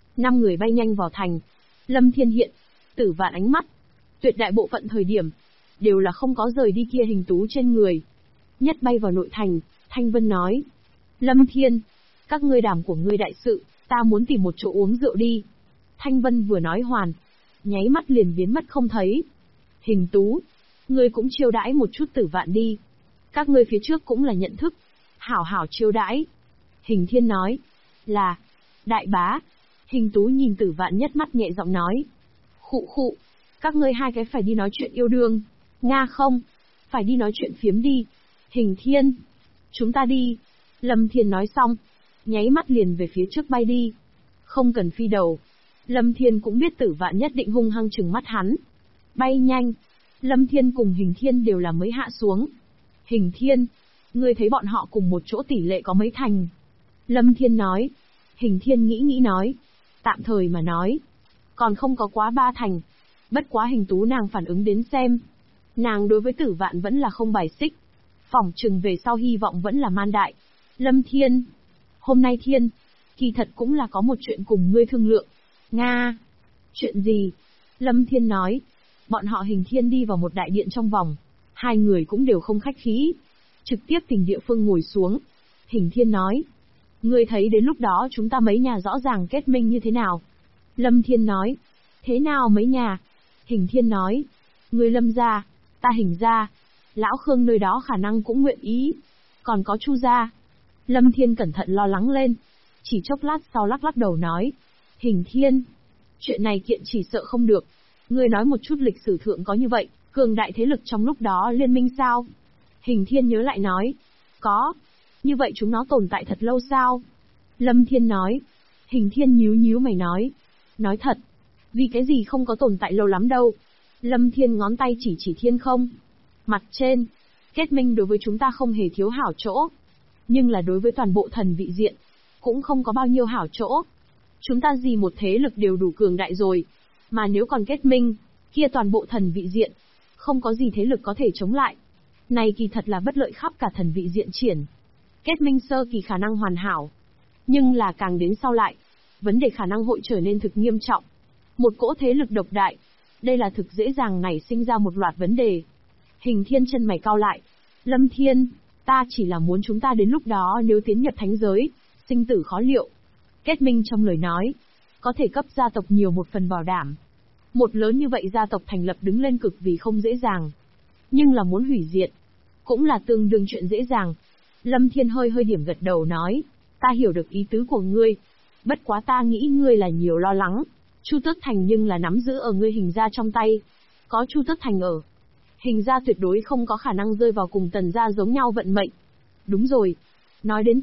5 người bay nhanh vào thành. Lâm Thiên hiện. Tử Vạn ánh mắt. Tuyệt đại bộ phận thời điểm. Đều là không có rời đi kia Hình Tú trên người. Nhất bay vào nội thành. Thanh Vân nói. Lâm Thiên. Các ngươi đảm của ngươi đại sự. Ta muốn tìm một chỗ uống rượu đi. Thanh Vân vừa nói hoàn. Nháy mắt liền biến mất không thấy. Hình Tú. Ngươi cũng chiêu đãi một chút Tử Vạn đi. Các ngươi phía trước cũng là nhận thức. Hảo hảo chiêu đãi. Hình Thiên nói. Là. Đại bá. Hình Tú nhìn Tử Vạn nhất mắt nhẹ giọng nói. Khụ khụ. Các ngươi hai cái phải đi nói chuyện yêu đương. Nga không. Phải đi nói chuyện phiếm đi. Hình Thiên. Chúng ta đi. Lâm Thiên nói xong. Nháy mắt liền về phía trước bay đi. Không cần phi đầu. Lâm Thiên cũng biết Tử Vạn nhất định hung hăng trừng mắt hắn. Bay nhanh. Lâm Thiên cùng Hình Thiên đều là mới hạ xuống. Hình Thiên. Ngươi thấy bọn họ cùng một chỗ tỷ lệ có mấy thành? Lâm Thiên nói. Hình Thiên nghĩ nói. Tạm thời mà nói. Còn không có quá 3 thành. Bất quá Hình Tú nàng phản ứng đến xem. Nàng đối với Tử Vạn vẫn là không bài xích. Phỏng chừng về sau hy vọng vẫn là man đại. Lâm Thiên. Hôm nay Thiên. Kỳ thật cũng là có một chuyện cùng ngươi thương lượng. Nga. Chuyện gì? Lâm Thiên nói. Bọn họ Hình Thiên đi vào một đại điện trong vòng. Hai người cũng đều không khách khí. Trực tiếp tìm địa phương ngồi xuống. Hình Thiên nói. Ngươi thấy đến lúc đó chúng ta mấy nhà rõ ràng kết minh như thế nào? Lâm Thiên nói. Thế nào mấy nhà? Hình Thiên nói. Ngươi Lâm gia, ta Hình gia. Lão Khương nơi đó khả năng cũng nguyện ý. Còn có Chu gia. Lâm Thiên cẩn thận lo lắng lên. Chỉ chốc lát sau lắc lắc đầu nói. Hình Thiên. Chuyện này kiện chỉ sợ không được. Ngươi nói một chút lịch sử thượng có như vậy, cường đại thế lực trong lúc đó liên minh sao? Hình Thiên nhớ lại nói. Có. Như vậy chúng nó tồn tại thật lâu sao? Lâm Thiên nói. Hình Thiên nhíu mày nói. Nói thật. Vì cái gì không có tồn tại lâu lắm đâu? Lâm Thiên ngón tay chỉ thiên không. Mặt trên. Kết minh đối với chúng ta không hề thiếu hảo chỗ. Nhưng là đối với toàn bộ thần vị diện. Cũng không có bao nhiêu hảo chỗ. Chúng ta gì một thế lực đều đủ cường đại rồi. Mà nếu còn kết minh, kia toàn bộ thần vị diện. Không có gì thế lực có thể chống lại. Này kỳ thật là bất lợi khắp cả thần vị diện triển. Kết minh sơ kỳ khả năng hoàn hảo. Nhưng là càng đến sau lại. Vấn đề khả năng hội trở nên thực nghiêm trọng. Một cỗ thế lực độc đại. Đây là thực dễ dàng nảy sinh ra một loạt vấn đề. Hình Thiên chân mày cau lại. Lâm Thiên, ta chỉ là muốn chúng ta đến lúc đó nếu tiến nhập thánh giới, sinh tử khó liệu. Kết minh trong lời nói, có thể cấp gia tộc nhiều một phần bảo đảm. Một lớn như vậy gia tộc thành lập đứng lên cực vì không dễ dàng. Nhưng là muốn hủy diệt, cũng là tương đương chuyện dễ dàng. Lâm Thiên hơi điểm gật đầu nói, ta hiểu được ý tứ của ngươi. Bất quá ta nghĩ ngươi là nhiều lo lắng. Chu Tước Thành nhưng là nắm giữ ở ngươi Hình gia trong tay. Có Chu Tước Thành ở, Hình gia tuyệt đối không có khả năng rơi vào cùng Tần gia giống nhau vận mệnh. Đúng rồi. Nói đến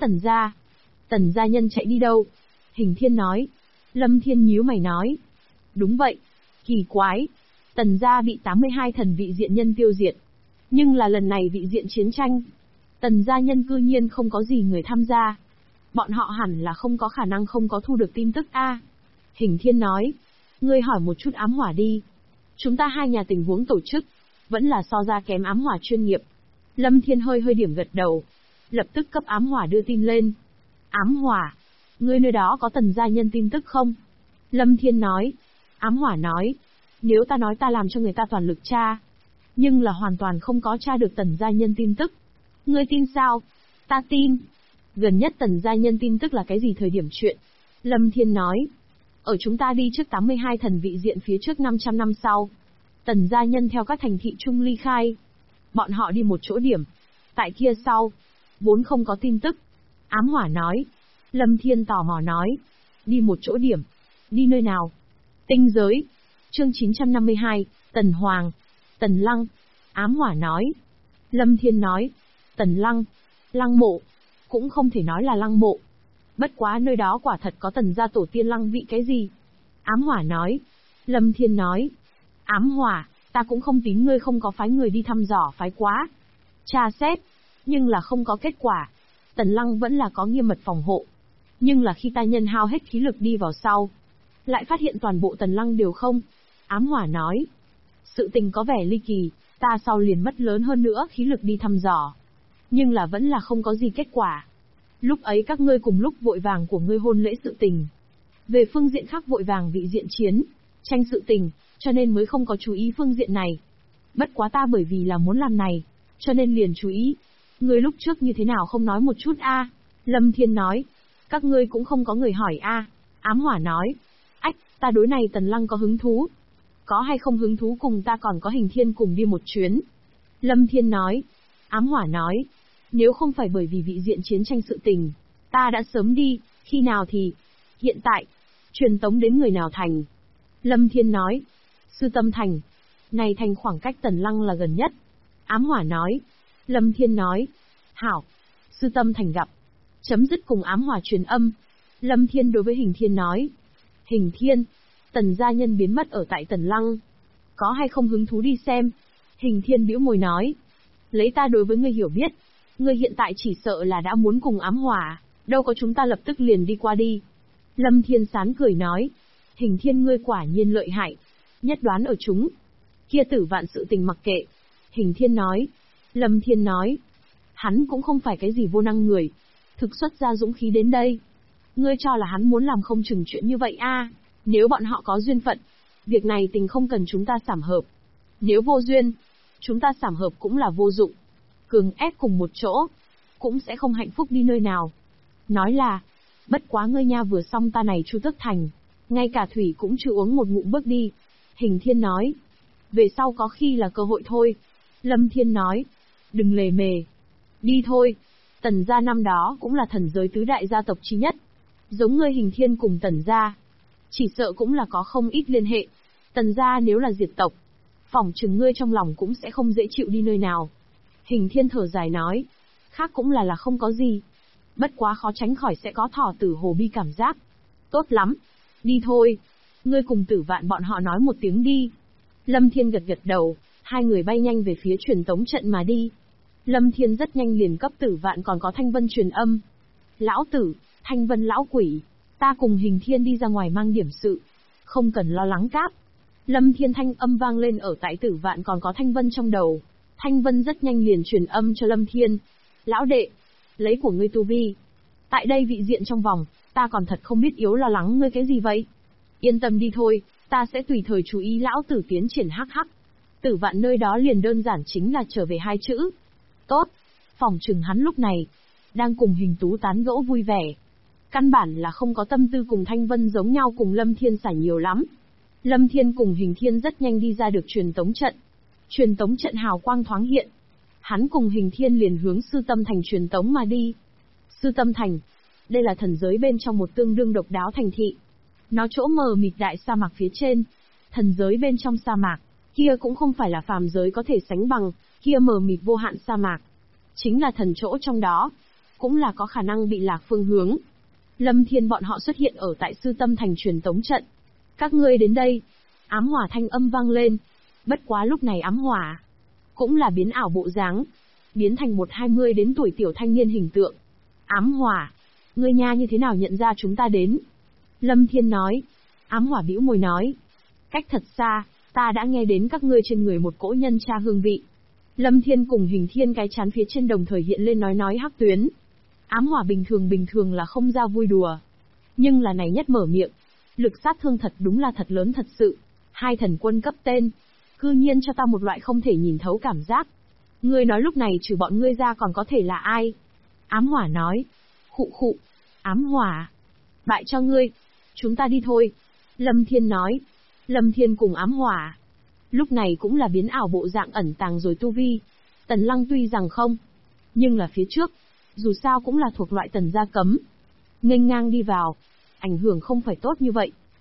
Tần gia nhân chạy đi đâu? Hình Thiên nói. Lâm Thiên nhíu mày nói. Đúng vậy. Kỳ quái. Tần gia bị 82 thần vị diện nhân tiêu diệt. Nhưng là lần này vị diện chiến tranh. Tần gia nhân cư nhiên không có gì người tham gia. Bọn họ hẳn là không có khả năng không có thu được tin tức a. Hình Thiên nói. Ngươi hỏi một chút ám hỏa đi. Chúng ta hai nhà tình huống tổ chức. Vẫn là so ra kém ám hỏa chuyên nghiệp. Lâm Thiên hơi điểm gật đầu. Lập tức cấp ám hỏa đưa tin lên. Ám hỏa. Ngươi nơi đó có Tần gia nhân tin tức không? Lâm Thiên nói. Ám hỏa nói. Nếu ta nói ta làm cho người ta toàn lực tra. Nhưng là hoàn toàn không có tra được Tần gia nhân tin tức. Ngươi tin sao? Ta tin. Gần nhất Tần gia nhân tin tức là cái gì thời điểm chuyện? Lâm Thiên nói. Ở chúng ta đi trước 82 thần vị diện phía trước 500 năm sau. Tần gia nhân theo các thành thị trung ly khai. Bọn họ đi một chỗ điểm. Tại kia sau. Vốn không có tin tức. Ám hỏa nói. Lâm Thiên tò mò nói. Đi một chỗ điểm. Đi nơi nào? Tinh giới. Chương 952, Tần Hoàng. Tần Lăng. Ám Hỏa nói. Lâm Thiên nói. Tần Lăng. Lăng mộ. Cũng không thể nói là lăng mộ. Bất quá nơi đó quả thật có Tần gia tổ tiên lăng vị cái gì. Ám Hỏa nói. Lâm Thiên nói. Ám Hỏa, ta cũng không tin ngươi không có phái người đi thăm dò phái quá. Tra xét. Nhưng là không có kết quả. Tần Lăng vẫn là có nghiêm mật phòng hộ. Nhưng là khi ta nhân hao hết khí lực đi vào sau, lại phát hiện toàn bộ Tần Lăng đều không. Ám Hỏa nói. Sự tình có vẻ ly kỳ, ta sau liền mất lớn hơn nữa khí lực đi thăm dò. Nhưng là vẫn là không có gì kết quả. Lúc ấy các ngươi cùng lúc vội vàng của ngươi hôn lễ sự tình. Về phương diện khác vội vàng vị diện chiến, tranh sự tình, cho nên mới không có chú ý phương diện này. Bất quá ta bởi vì là muốn làm này, cho nên liền chú ý. Ngươi lúc trước như thế nào không nói một chút a? Lâm Thiên nói. Các ngươi cũng không có người hỏi a. Ám Hỏa nói. Ách, ta đối này Tần Lăng có hứng thú. Có hay không hứng thú cùng ta còn có Hình Thiên cùng đi một chuyến? Lâm Thiên nói. Ám Hỏa nói. Nếu không phải bởi vì vị diện chiến tranh sự tình, ta đã sớm đi, khi nào thì... Hiện tại, truyền tống đến người nào thành? Lâm Thiên nói. Sư Tâm Thành. Này thành khoảng cách Tần Lăng là gần nhất. Ám Hỏa nói. Lâm Thiên nói. Hảo. Sư Tâm Thành gặp. Chấm dứt cùng Ám Hỏa truyền âm. Lâm Thiên đối với Hình Thiên nói. Hình Thiên, Tần gia nhân biến mất ở tại Tần Lăng. Có hay không hứng thú đi xem? Hình Thiên bĩu môi nói. Lấy ta đối với ngươi hiểu biết, ngươi hiện tại chỉ sợ là đã muốn cùng Ám Hỏa, đâu có chúng ta lập tức liền đi qua đi. Lâm Thiên sán cười nói. Hình Thiên ngươi quả nhiên lợi hại. Nhất đoán ở chúng. Kia Tử Vạn sự tình mặc kệ. Hình Thiên nói. Lâm Thiên nói. Hắn cũng không phải cái gì vô năng người. Thực xuất ra dũng khí đến đây. Ngươi cho là hắn muốn làm không chừng chuyện như vậy a? Nếu bọn họ có duyên phận, việc này tình không cần chúng ta sảm hợp. Nếu vô duyên, chúng ta sảm hợp cũng là vô dụng. Cường ép cùng một chỗ, cũng sẽ không hạnh phúc đi nơi nào. Nói là, bất quá ngươi nha vừa xong ta này Chu Tước Thành, ngay cả thủy cũng chưa uống một ngụm bước đi. Hình Thiên nói. Về sau có khi là cơ hội thôi. Lâm Thiên nói. Đừng lề mề. Đi thôi. Tần gia năm đó cũng là thần giới tứ đại gia tộc chi nhất. Giống ngươi Hình Thiên cùng Tần gia, chỉ sợ cũng là có không ít liên hệ. Tần gia nếu là diệt tộc, phỏng chừng ngươi trong lòng cũng sẽ không dễ chịu đi nơi nào. Hình Thiên thở dài nói. Khác cũng là không có gì. Bất quá khó tránh khỏi sẽ có thỏ tử hồ bi cảm giác. Tốt lắm. Đi thôi. Ngươi cùng Tử Vạn bọn họ nói một tiếng đi. Lâm Thiên gật gật đầu, hai người bay nhanh về phía truyền tống trận mà đi. Lâm Thiên rất nhanh liền cấp Tử Vạn còn có Thanh Vân truyền âm. Lão tử, Thanh Vân lão quỷ, ta cùng Hình Thiên đi ra ngoài mang điểm sự. Không cần lo lắng cáp. Lâm Thiên thanh âm vang lên ở tại Tử Vạn còn có Thanh Vân trong đầu. Thanh Vân rất nhanh liền truyền âm cho Lâm Thiên. Lão đệ, lấy của ngươi tu vi. Tại đây vị diện trong vòng, ta còn thật không biết yếu lo lắng ngươi cái gì vậy. Yên tâm đi thôi, ta sẽ tùy thời chú ý lão tử tiến triển hắc hắc. Tử Vạn nơi đó liền đơn giản chính là trở về hai chữ. Tốt. Phỏng chừng hắn lúc này đang cùng Hình Tú tán gẫu vui vẻ. Căn bản là không có tâm tư cùng Thanh Vân giống nhau cùng Lâm Thiên xả nhiều lắm. Lâm Thiên cùng Hình Thiên rất nhanh đi ra được truyền tống trận. Truyền tống trận hào quang thoáng hiện. Hắn cùng Hình Thiên liền hướng Sư Tâm Thành truyền tống mà đi. Sư Tâm Thành. Đây là thần giới bên trong một tương đương độc đáo thành thị. Nó chỗ mờ mịt đại sa mạc phía trên. Thần giới bên trong sa mạc, kia cũng không phải là phàm giới có thể sánh bằng, kia mờ mịt vô hạn sa mạc. Chính là thần chỗ trong đó. Cũng là có khả năng bị lạc phương hướng. Lâm Thiên bọn họ xuất hiện ở tại Sư Tâm Thành truyền tống trận. Các ngươi đến đây. Ám Hỏa thanh âm vang lên. Bất quá lúc này Ám Hỏa cũng là biến ảo bộ dáng, biến thành một 20 đến tuổi tiểu thanh niên hình tượng. Ám Hỏa, ngươi nha như thế nào nhận ra chúng ta đến? Lâm Thiên nói. Ám Hỏa bĩu môi nói. Cách thật xa, ta đã nghe đến các ngươi trên người một cỗ nhân cha hương vị. Lâm Thiên cùng Hình Thiên cái chán phía trên đồng thời hiện lên nói hắc tuyến. Ám Hỏa bình thường là không ra vui đùa. Nhưng là này nhất mở miệng, lực sát thương thật đúng là thật lớn thật sự. Hai thần quân cấp tên, cư nhiên cho ta một loại không thể nhìn thấu cảm giác. Ngươi nói lúc này trừ bọn ngươi ra còn có thể là ai? Ám Hỏa nói. Khụ khụ. Ám Hỏa. Bại cho ngươi. Chúng ta đi thôi. Lâm Thiên nói. Lâm Thiên cùng Ám Hỏa lúc này cũng là biến ảo bộ dạng ẩn tàng rồi tu vi. Tần Lăng tuy rằng không, nhưng là phía trước, dù sao cũng là thuộc loại Tần gia cấm. Nghênh ngang đi vào, ảnh hưởng không phải tốt như vậy.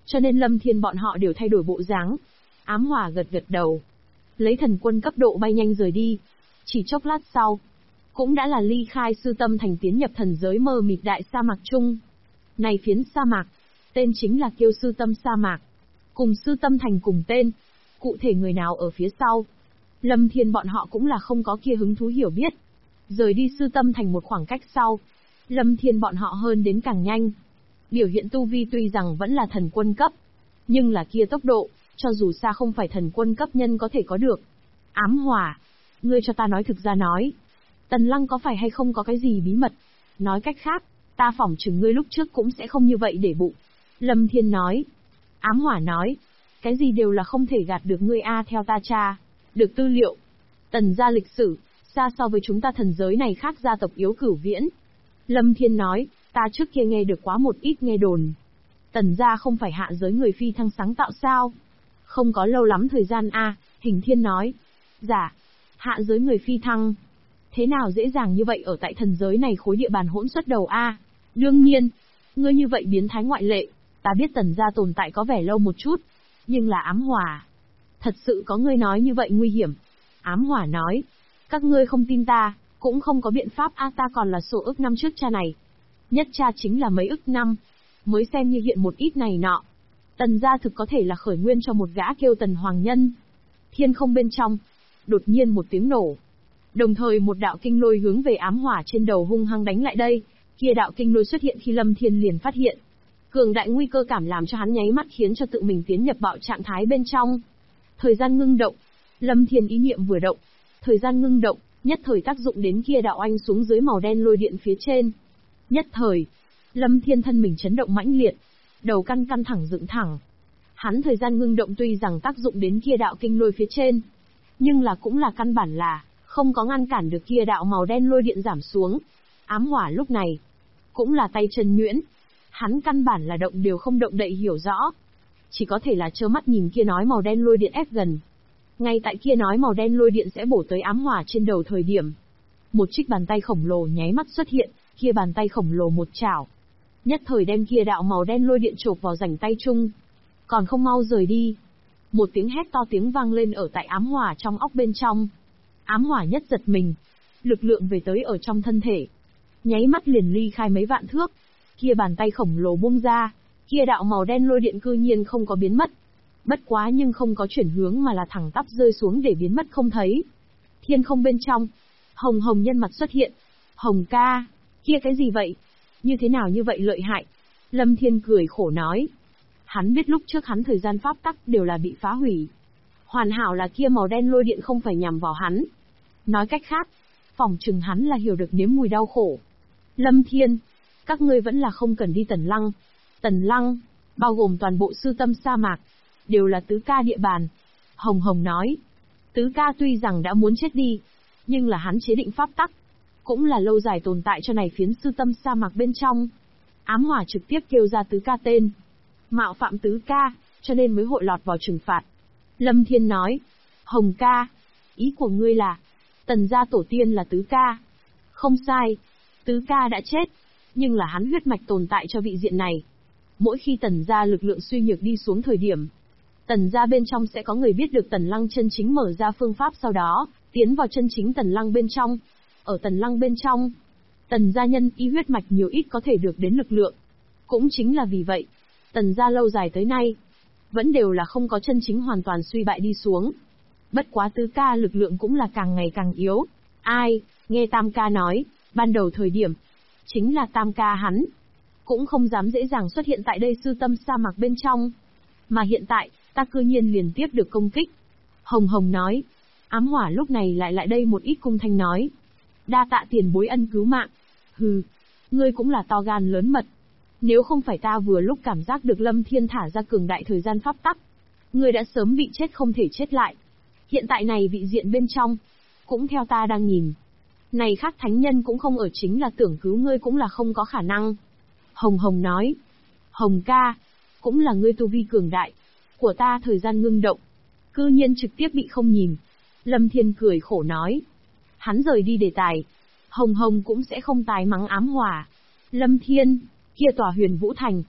cho nên Lâm Thiên bọn họ đều thay đổi bộ dáng. Ám Hỏa gật gật đầu, lấy thần quân cấp độ bay nhanh rời đi. Chỉ chốc lát sau, cũng đã là ly khai Sư Tâm Thành tiến nhập thần giới mờ mịt đại sa mạc chung. Này phiến sa mạc, tên chính là Kiêu Sư Tâm sa mạc, cùng Sư Tâm Thành cùng tên. Cụ thể người nào ở phía sau, Lâm Thiên bọn họ cũng là không có kia hứng thú hiểu biết. Rời đi Sư Tâm Thành một khoảng cách sau, Lâm Thiên bọn họ hơn đến càng nhanh. Biểu hiện tu vi tuy rằng vẫn là thần quân cấp, nhưng là kia tốc độ, cho dù xa không phải thần quân cấp nhân có thể có được. Ám Hỏa, ngươi cho ta nói thực ra nói, Tần Lăng có phải hay không có cái gì bí mật? Nói cách khác, ta phỏng chừng ngươi lúc trước cũng sẽ không như vậy để bụng. Lâm Thiên nói. Ám Hỏa nói, cái gì đều là không thể gạt được ngươi theo ta tra, được tư liệu. Tần gia lịch sử, xa so với chúng ta thần giới này khác gia tộc yếu cửu viễn. Lâm Thiên nói, ta trước kia nghe được quá một ít nghe đồn. Tần gia không phải hạ giới người phi thăng sáng tạo sao? Không có lâu lắm thời gian Hình Thiên nói. Dạ, hạ giới người phi thăng. Thế nào dễ dàng như vậy ở tại thần giới này khối địa bàn hỗn xuất đầu Đương nhiên, ngươi như vậy biến thái ngoại lệ, ta biết Tần gia tồn tại có vẻ lâu một chút, nhưng là Ám Hỏa. Thật sự có ngươi nói như vậy nguy hiểm. Ám Hỏa nói, các ngươi không tin ta, cũng không có biện pháp ta còn là số ức năm trước cha này. Nhất cha chính là mấy ức năm, mới xem như hiện một ít này nọ. Tần gia thực có thể là khởi nguyên cho một gã kêu Tần Hoàng Nhân. Thiên không bên trong, đột nhiên một tiếng nổ. Đồng thời một đạo kinh lôi hướng về Ám Hỏa trên đầu hung hăng đánh lại đây, kia đạo kinh lôi xuất hiện khi Lâm Thiên liền phát hiện. Cường đại nguy cơ cảm làm cho hắn nháy mắt khiến cho tự mình tiến nhập bạo trạng thái bên trong. Thời gian ngưng động, Lâm Thiên ý niệm vừa động, thời gian ngưng động, nhất thời tác dụng đến kia đạo anh xuống dưới màu đen lôi điện phía trên. Nhất thời, Lâm Thiên thân mình chấn động mãnh liệt, đầu căng thẳng dựng thẳng. Hắn thời gian ngưng động tuy rằng tác dụng đến kia đạo kinh lôi phía trên, nhưng là cũng là căn bản là không có ngăn cản được kia đạo màu đen lôi điện giảm xuống. Ám Hỏa lúc này cũng là tay chân nhuyễn, hắn căn bản là động đều không động đậy hiểu rõ, chỉ có thể là trơ mắt nhìn kia nói màu đen lôi điện ép gần. Ngay tại kia nói màu đen lôi điện sẽ bổ tới Ám Hỏa trên đầu thời điểm, một chiếc bàn tay khổng lồ nháy mắt xuất hiện, kia bàn tay khổng lồ một chảo, nhất thời đem kia đạo màu đen lôi điện chộp vào rảnh tay chung. Còn không mau rời đi. Một tiếng hét to tiếng vang lên ở tại Ám Hỏa trong óc bên trong. Ám Hỏa nhất giật mình, lực lượng về tới ở trong thân thể, nháy mắt liền ly khai mấy vạn thước. Kia bàn tay khổng lồ buông ra, kia đạo màu đen lôi điện cư nhiên không có biến mất. Bất quá nhưng không có chuyển hướng mà là thẳng tắp rơi xuống để biến mất không thấy. Thiên không bên trong, Hồng Hồng nhân mặt xuất hiện. Hồng ca, kia cái gì vậy? Như thế nào như vậy lợi hại? Lâm Thiên cười khổ nói. Hắn biết lúc trước hắn thời gian pháp tắc đều là bị phá hủy. Hoàn hảo là kia màu đen lôi điện không phải nhằm vào hắn. Nói cách khác, phỏng chừng hắn là hiểu được nếm mùi đau khổ. Lâm Thiên, các ngươi vẫn là không cần đi Tần Lăng. Tần Lăng, bao gồm toàn bộ Sư Tâm sa mạc, đều là tứ ca địa bàn. Hồng Hồng nói, tứ ca tuy rằng đã muốn chết đi, nhưng là hắn chế định pháp tắc, cũng là lâu dài tồn tại cho này phiến Sư Tâm sa mạc bên trong. Ám Hỏa trực tiếp kêu ra tứ ca tên, mạo phạm tứ ca, cho nên mới hội lọt vào trừng phạt. Lâm Thiên nói, Hồng ca, ý của ngươi là, Tần gia tổ tiên là tứ ca. Không sai, tứ ca đã chết, nhưng là hắn huyết mạch tồn tại cho vị diện này. Mỗi khi Tần gia lực lượng suy nhược đi xuống thời điểm, Tần gia bên trong sẽ có người biết được Tần Lăng chân chính mở ra phương pháp, sau đó tiến vào chân chính Tần Lăng bên trong. Ở Tần Lăng bên trong, Tần gia nhân y huyết mạch nhiều ít có thể được đến lực lượng. Cũng chính là vì vậy, Tần gia lâu dài tới nay vẫn đều là không có chân chính hoàn toàn suy bại đi xuống. Bất quá tứ ca lực lượng cũng là càng ngày càng yếu. Ai, nghe Tam ca nói, ban đầu thời điểm, chính là Tam ca hắn cũng không dám dễ dàng xuất hiện tại đây Sư Tâm sa mạc bên trong. Mà hiện tại, ta cư nhiên liền tiếp được công kích. Hồng Hồng nói. Ám Hỏa lúc này lại đây một ít cung thanh nói. Đa tạ tiền bối ân cứu mạng. Hừ, ngươi cũng là to gan lớn mật. Nếu không phải ta vừa lúc cảm giác được Lâm Thiên thả ra cường đại thời gian pháp tắc, ngươi đã sớm bị chết không thể chết lại. Hiện tại này vị diện bên trong, cũng theo ta đang nhìn, này khác thánh nhân cũng không ở, chính là tưởng cứu ngươi cũng là không có khả năng. Hồng Hồng nói, Hồng ca, cũng là ngươi tu vi cường đại, của ta thời gian ngưng động, cư nhiên trực tiếp bị không nhìn. Lâm Thiên cười khổ nói. Hắn rời đi đề tài, Hồng Hồng cũng sẽ không tái mắng Ám Hỏa. Lâm Thiên, kia tòa Huyền Vũ Thành,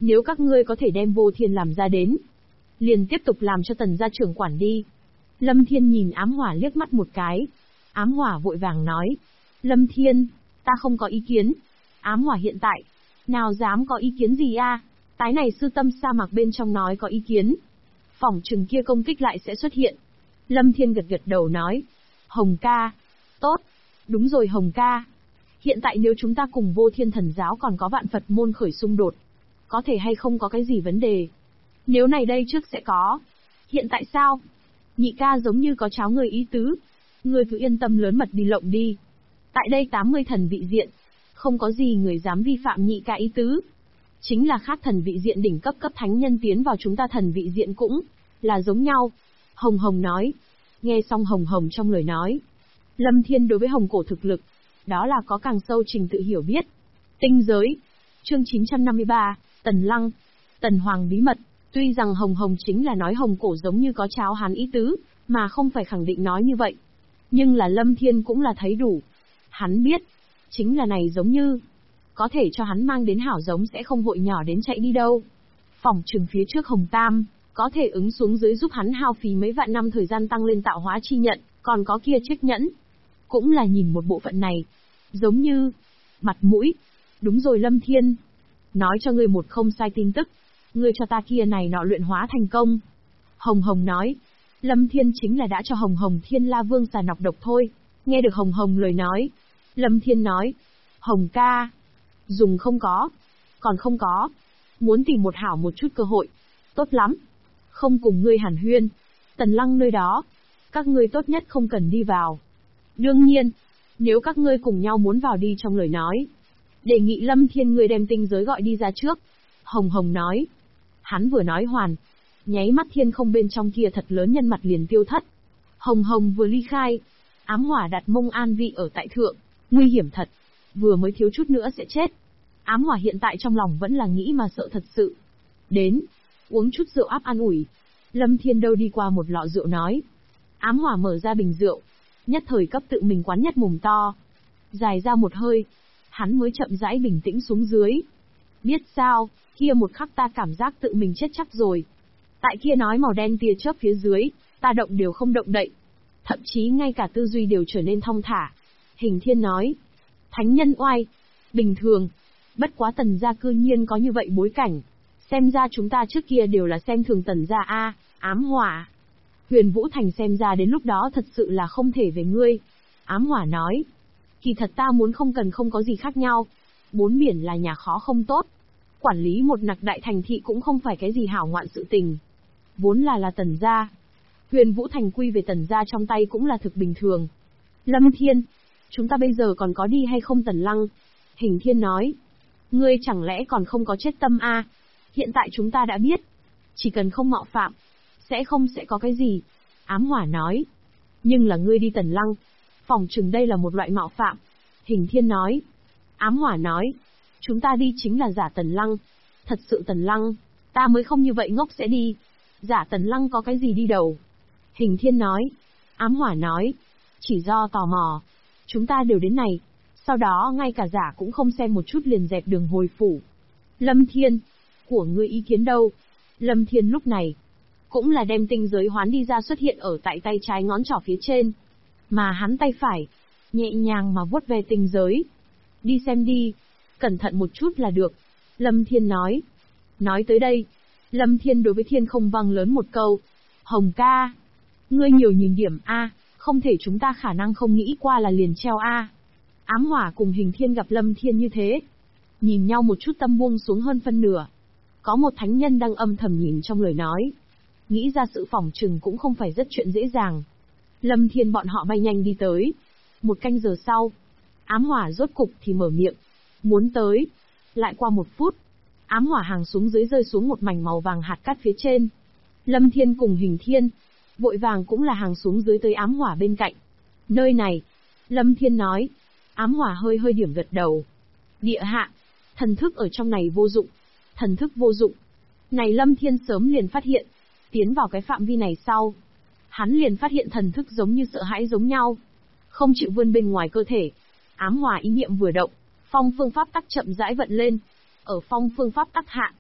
Nếu các ngươi có thể đem Vô Thiên làm ra đến, liền tiếp tục làm cho Tần gia trưởng quản đi. Lâm Thiên nhìn Ám Hỏa liếc mắt một cái. Ám Hỏa vội vàng nói. Lâm Thiên, ta không có ý kiến. Ám Hỏa hiện tại, nào dám có ý kiến gì a? Tái này sư tâm sa mạc bên trong nói có ý kiến. Phỏng chừng kia công kích lại sẽ xuất hiện. Lâm Thiên gật gật đầu nói. Hồng ca. Tốt. Đúng rồi Hồng ca. Hiện tại nếu chúng ta cùng Vô Thiên Thần giáo còn có Vạn Phật môn khởi xung đột, có thể hay không có cái gì vấn đề? Nếu này đây trước sẽ có. Hiện tại sao? Nhị ca giống như có cháo người ý tứ. Ngươi cứ yên tâm lớn mật đi lộng đi. Tại đây 80 thần vị diện, không có gì người dám vi phạm nhị ca ý tứ. Chính là khác thần vị diện đỉnh cấp thánh nhân tiến vào chúng ta thần vị diện cũng là giống nhau. Hồng Hồng nói. Nghe xong Hồng Hồng trong lời nói, Lâm Thiên đối với Hồng Cổ thực lực, đó là có càng sâu trình tự hiểu biết. Tinh giới. Chương 953, Tần Lăng. Tần Hoàng bí mật. Tuy rằng Hồng Hồng chính là nói Hồng Cổ giống như có cháo hắn ý tứ, mà không phải khẳng định nói như vậy. Nhưng là Lâm Thiên cũng là thấy đủ. Hắn biết, chính là này giống như, có thể cho hắn mang đến hảo giống sẽ không vội nhỏ đến chạy đi đâu. Phỏng chừng phía trước Hồng Tam, có thể ứng xuống dưới giúp hắn hao phí mấy vạn năm thời gian tăng lên tạo hóa chi nhận, còn có kia chiếc nhẫn. Cũng là nhìn một bộ phận này. Giống như, mặt mũi. Đúng rồi Lâm Thiên. Nói cho ngươi một không sai tin tức. Ngươi cho ta kia này nọ luyện hóa thành công. Hồng Hồng nói. Lâm Thiên chính là đã cho Hồng Hồng Thiên La Vương xà nọc độc thôi. Nghe được Hồng Hồng lời nói. Lâm Thiên nói. Hồng ca. Dùng không có. Còn không có. Muốn tìm một hảo một chút cơ hội. Tốt lắm. Không cùng ngươi hàn huyên. Tần Lăng nơi đó. Các ngươi tốt nhất không cần đi vào. Đương nhiên. Nếu các ngươi cùng nhau muốn vào đi trong lời nói. Đề nghị Lâm Thiên ngươi đem tinh giới gọi đi ra trước. Hồng Hồng nói. Hắn vừa nói hoàn. Nháy mắt thiên không bên trong kia thật lớn nhân mặt liền tiêu thất. Hồng Hồng vừa ly khai. Ám Hỏa đặt mông an vị ở tại thượng. Nguy hiểm thật. Vừa mới thiếu chút nữa sẽ chết. Ám Hỏa hiện tại trong lòng vẫn là nghĩ mà sợ thật sự. Đến. Uống chút rượu áp an ủi. Lâm Thiên đâu đi qua một lọ rượu nói. Ám Hỏa mở ra bình rượu. Nhất thời cấp tự mình quán nhất mồm to. Dài ra một hơi. Hắn mới chậm rãi bình tĩnh xuống dưới. Biết sao, kia một khắc ta cảm giác tự mình chết chắc rồi. Tại kia nói màu đen tia chớp phía dưới, ta động đều không động đậy. Thậm chí ngay cả tư duy đều trở nên thong thả. Hình Thiên nói. Thánh nhân oai. Bình thường. Bất quá Tần gia cư nhiên có như vậy bối cảnh. Xem ra chúng ta trước kia đều là xem thường Tần gia a. Ám Hỏa. Huyền Vũ Thành xem ra đến lúc đó thật sự là không thể về ngươi. Ám Hỏa nói. Kỳ thật ta muốn không cần không có gì khác nhau. Bốn biển là nhà khó không tốt. Quản lý một nặc đại thành thị cũng không phải cái gì hảo ngoạn sự tình. Vốn là Tần gia. Huyền Vũ Thành quy về Tần gia trong tay cũng là thực bình thường. Lâm Thiên. Chúng ta bây giờ còn có đi hay không Tần Lăng? Hình Thiên nói. Ngươi chẳng lẽ còn không có chết tâm a? Hiện tại chúng ta đã biết. Chỉ cần không mạo phạm. Sẽ có cái gì. Ám Hỏa nói. Nhưng là ngươi đi Tần Lăng. Phỏng chừng đây là một loại mạo phạm. Hình Thiên nói. Ám Hỏa nói. Chúng ta đi chính là giả Tần Lăng. Thật sự Tần Lăng. Ta mới không như vậy ngốc sẽ đi. Giả Tần Lăng có cái gì đi đầu. Hình Thiên nói. Ám Hỏa nói. Chỉ do tò mò. Chúng ta đều đến này. Sau đó ngay cả giả cũng không xem một chút liền dẹp đường hồi phủ. Lâm Thiên. Của ngươi ý kiến đâu? Lâm Thiên lúc này. Cũng là đem tinh giới hoán đi ra xuất hiện ở tại tay trái ngón trỏ phía trên. Mà hắn tay phải. Nhẹ nhàng mà vuốt về tinh giới. Đi xem đi. Cẩn thận một chút là được. Lâm Thiên nói. Nói tới đây. Lâm Thiên đối với thiên không vang lớn một câu. Hồng ca. Ngươi nhiều nhìn điểm A. Không thể chúng ta khả năng không nghĩ qua là liền treo A. Ám Hỏa cùng Hình Thiên gặp Lâm Thiên như thế. Nhìn nhau một chút tâm buông xuống hơn phân nửa. Có một thánh nhân đang âm thầm nhìn trong lời nói. Nghĩ ra sự phỏng chừng cũng không phải rất chuyện dễ dàng. Lâm Thiên bọn họ bay nhanh đi tới. Một canh giờ sau. Ám Hỏa rốt cục thì mở miệng. Muốn tới. Lại qua 1 phút. Ám Hỏa hàng xuống dưới rơi xuống một mảnh màu vàng hạt cát phía trên. Lâm Thiên cùng Hình Thiên. Vội vàng cũng là hàng xuống dưới tới Ám Hỏa bên cạnh. Nơi này. Lâm Thiên nói. Ám Hỏa hơi hơi điểm gật đầu. Địa hạ. Thần thức ở trong này vô dụng. Thần thức vô dụng. Này Lâm Thiên sớm liền phát hiện. Tiến vào cái phạm vi này sau. Hắn liền phát hiện thần thức giống như sợ hãi giống nhau. Không chịu vươn bên ngoài cơ thể. Ám Hỏa ý niệm vừa động. Phong phương pháp tắc chậm rãi vận lên. Ở phong phương pháp tắc hạ.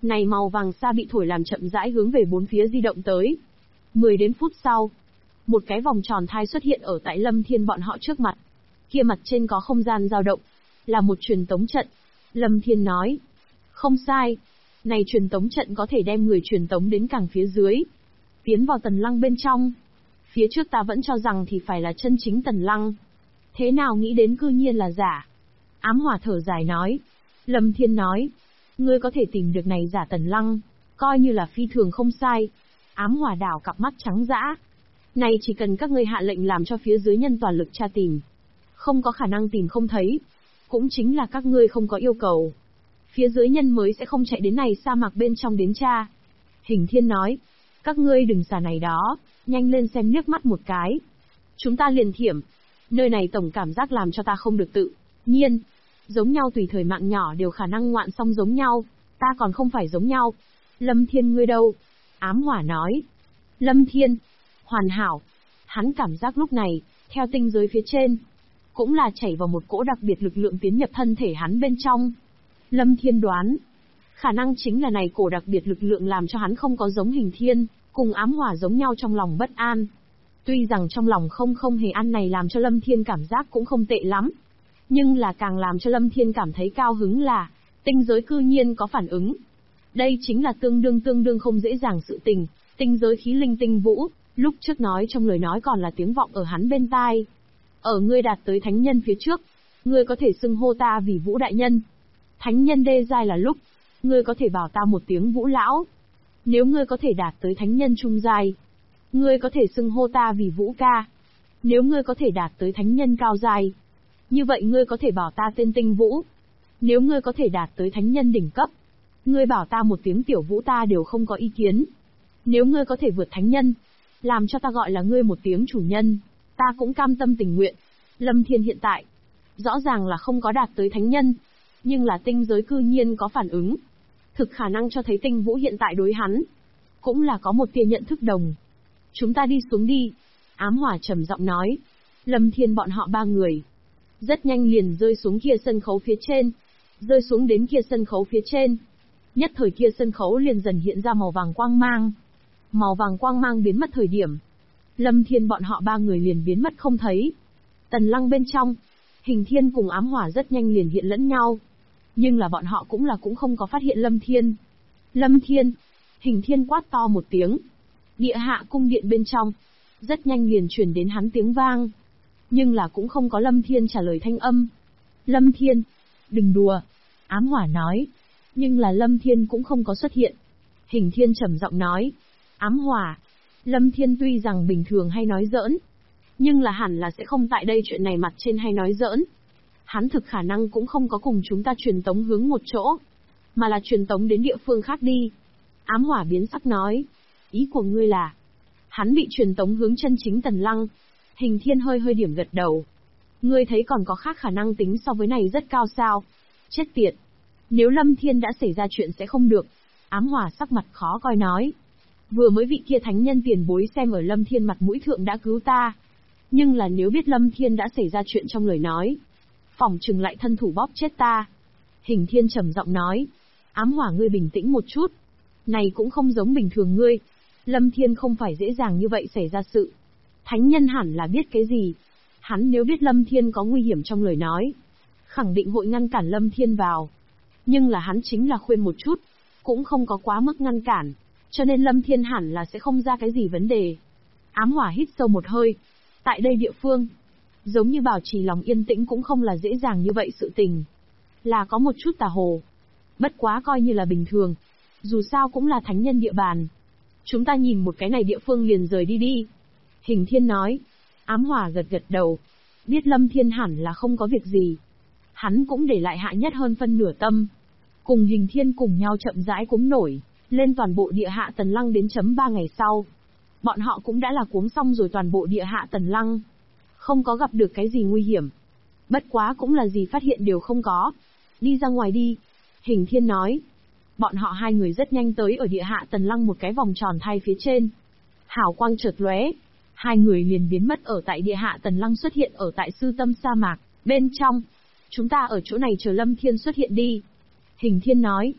Này màu vàng xa bị thổi làm chậm rãi hướng về bốn phía di động tới. 10 đến phút sau, một cái vòng tròn thai xuất hiện ở tại Lâm Thiên bọn họ trước mặt. Kia mặt trên có không gian dao động, là một truyền tống trận. Lâm Thiên nói, không sai, này truyền tống trận có thể đem người truyền tống đến càng phía dưới, tiến vào Tần Lăng bên trong. Phía trước ta vẫn cho rằng thì phải là chân chính Tần Lăng, thế nào nghĩ đến cư nhiên là giả. Ám Hỏa thở dài nói. Lâm Thiên nói, ngươi có thể tìm được này giả Tần Lăng, coi như là phi thường không sai. Ám Hỏa đảo cặp mắt trắng dã. Này chỉ cần các ngươi hạ lệnh làm cho phía dưới nhân toàn lực tra tìm, không có khả năng tìm không thấy. Cũng chính là các ngươi không có yêu cầu, phía dưới nhân mới sẽ không chạy đến này sa mạc bên trong đến tra. Hình Thiên nói, các ngươi đừng xả này đó, nhanh lên xem liếc mắt một cái. Chúng ta liền thiểm, nơi này tổng cảm giác làm cho ta không được tự nhiên. Giống nhau tùy thời mạng nhỏ đều khả năng ngoạn xong giống nhau, ta còn không phải giống nhau. Lâm Thiên ngươi đâu? Ám Hỏa nói. Lâm Thiên, hoàn hảo. Hắn cảm giác lúc này, theo tinh giới phía trên, cũng là chảy vào một cỗ đặc biệt lực lượng tiến nhập thân thể hắn bên trong. Lâm Thiên đoán, khả năng chính là này cổ đặc biệt lực lượng làm cho hắn không có giống Hình Thiên, cùng Ám Hỏa giống nhau trong lòng bất an. Tuy rằng trong lòng không hề ăn này làm cho Lâm Thiên cảm giác cũng không tệ lắm, nhưng là càng làm cho Lâm Thiên cảm thấy cao hứng là, tinh giới cư nhiên có phản ứng. Đây chính là tương đương không dễ dàng sự tình, tinh giới khí linh tinh vũ, lúc trước nói trong lời nói còn là tiếng vọng ở hắn bên tai. Ở ngươi đạt tới thánh nhân phía trước, ngươi có thể xưng hô ta vì Vũ đại nhân. Thánh nhân đê giai là lúc, ngươi có thể bảo ta một tiếng Vũ lão. Nếu ngươi có thể đạt tới thánh nhân trung giai, ngươi có thể xưng hô ta vì Vũ ca. Nếu ngươi có thể đạt tới thánh nhân cao giai, như vậy ngươi có thể bảo ta tên Tinh Vũ. Nếu ngươi có thể đạt tới thánh nhân đỉnh cấp, ngươi bảo ta một tiếng Tiểu Vũ ta đều không có ý kiến. Nếu ngươi có thể vượt thánh nhân, làm cho ta gọi là ngươi một tiếng chủ nhân, ta cũng cam tâm tình nguyện. Lâm Thiên hiện tại, rõ ràng là không có đạt tới thánh nhân, nhưng là tinh giới cư nhiên có phản ứng. Thực khả năng cho thấy Tinh Vũ hiện tại đối hắn, cũng là có một tia nhận thức đồng. Chúng ta đi xuống đi. Ám Hỏa trầm giọng nói. Lâm Thiên bọn họ ba người, rất nhanh liền rơi xuống kia sân khấu phía trên. Rơi xuống đến kia sân khấu phía trên. Nhất thời kia sân khấu liền dần hiện ra màu vàng quang mang. Màu vàng quang mang biến mất thời điểm, Lâm Thiên bọn họ ba người liền biến mất không thấy. Tần Lăng bên trong, Hình Thiên cùng Ám Hỏa rất nhanh liền hiện lẫn nhau. Nhưng là bọn họ cũng không có phát hiện Lâm Thiên. Lâm Thiên, Hình Thiên quát to một tiếng. Địa hạ cung điện bên trong, rất nhanh liền truyền đến hắn tiếng vang. Nhưng là cũng không có Lâm Thiên trả lời thanh âm. Lâm Thiên, đừng đùa. Ám Hỏa nói. Nhưng là Lâm Thiên cũng không có xuất hiện. Hình Thiên trầm giọng nói. Ám Hỏa, Lâm Thiên tuy rằng bình thường hay nói giỡn, nhưng là hẳn là sẽ không tại đây chuyện này mặt trên hay nói giỡn. Hắn thực khả năng cũng không có cùng chúng ta truyền tống hướng một chỗ, mà là truyền tống đến địa phương khác đi. Ám Hỏa biến sắc nói. Ý của ngươi là, hắn bị truyền tống hướng chân chính Tần Lăng. Hình Thiên hơi điểm gật đầu. Ngươi thấy còn có khác khả năng tính so với này rất cao sao? Chết tiệt. Nếu Lâm Thiên đã xảy ra chuyện sẽ không được. Ám Hỏa sắc mặt khó coi nói. Vừa mới vị kia thánh nhân tiền bối xem ở Lâm Thiên mặt mũi thượng đã cứu ta. Nhưng là nếu biết Lâm Thiên đã xảy ra chuyện trong lời nói, phỏng chừng lại thân thủ bóp chết ta. Hình Thiên trầm giọng nói. Ám Hỏa ngươi bình tĩnh một chút. Này cũng không giống bình thường ngươi. Lâm Thiên không phải dễ dàng như vậy xảy ra sự. Thánh nhân hẳn là biết cái gì. Hắn nếu biết Lâm Thiên có nguy hiểm trong lời nói, khẳng định hội ngăn cản Lâm Thiên vào. Nhưng là hắn chính là khuyên một chút, cũng không có quá mức ngăn cản. Cho nên Lâm Thiên hẳn là sẽ không ra cái gì vấn đề. Ám Hỏa hít sâu một hơi. Tại đây địa phương, giống như bảo trì lòng yên tĩnh cũng không là dễ dàng như vậy sự tình. Là có một chút tà hồ. Bất quá coi như là bình thường. Dù sao cũng là thánh nhân địa bàn. Chúng ta nhìn một cái này địa phương liền rời đi đi. Hình Thiên nói. Ám Hỏa gật đầu. Biết Lâm Thiên hẳn là không có việc gì. Hắn cũng để lại hạ nhất hơn phân nửa tâm. Cùng Hình Thiên cùng nhau chậm rãi cúm nổi lên toàn bộ địa hạ Tần Lăng đến chấm 3 ngày sau. Bọn họ cũng đã là cuống xong rồi toàn bộ địa hạ Tần Lăng. Không có gặp được cái gì nguy hiểm. Bất quá cũng là gì phát hiện đều không có. Đi ra ngoài đi. Hình Thiên nói. Bọn họ hai người rất nhanh tới ở địa hạ Tần Lăng một cái vòng tròn thai phía trên. Hào quang chợt lóe. Hai người liền biến mất ở tại địa hạ Tần Lăng xuất hiện ở tại sư tâm sa mạc, bên trong. Chúng ta ở chỗ này chờ Lâm Thiên xuất hiện đi. Hình Thiên nói.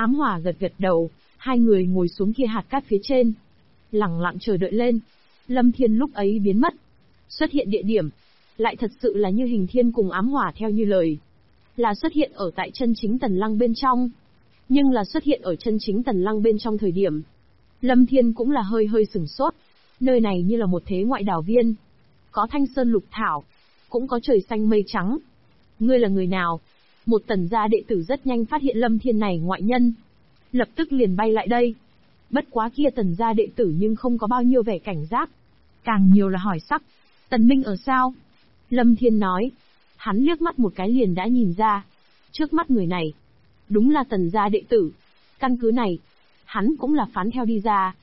Ám Hỏa gật gật đầu, hai người ngồi xuống kia hạt cát phía trên. Lặng lặng chờ đợi lên. Lâm Thiên lúc ấy biến mất. Xuất hiện địa điểm. Lại thật sự là như Hình Thiên cùng Ám Hỏa theo như lời. Là xuất hiện ở tại chân chính Tần Lăng bên trong. Nhưng là xuất hiện ở chân chính Tần Lăng bên trong thời điểm. Lâm Thiên cũng là hơi hơi sửng sốt. Nơi này như là một thế ngoại đảo viên. Có thanh sơn lục thảo. Cũng có trời xanh mây trắng. Ngươi là người nào? Một Tần gia đệ tử rất nhanh phát hiện Lâm Thiên này ngoại nhân. Lập tức liền bay lại đây. Bất quá kia Tần gia đệ tử nhưng không có bao nhiêu vẻ cảnh giác. Càng nhiều là hỏi sắc. Tần Minh ở sao? Lâm Thiên nói. Hắn liếc mắt một cái liền đã nhìn ra. Trước mắt người này. Đúng là Tần gia đệ tử. Căn cứ này. Hắn cũng là phán theo đi ra.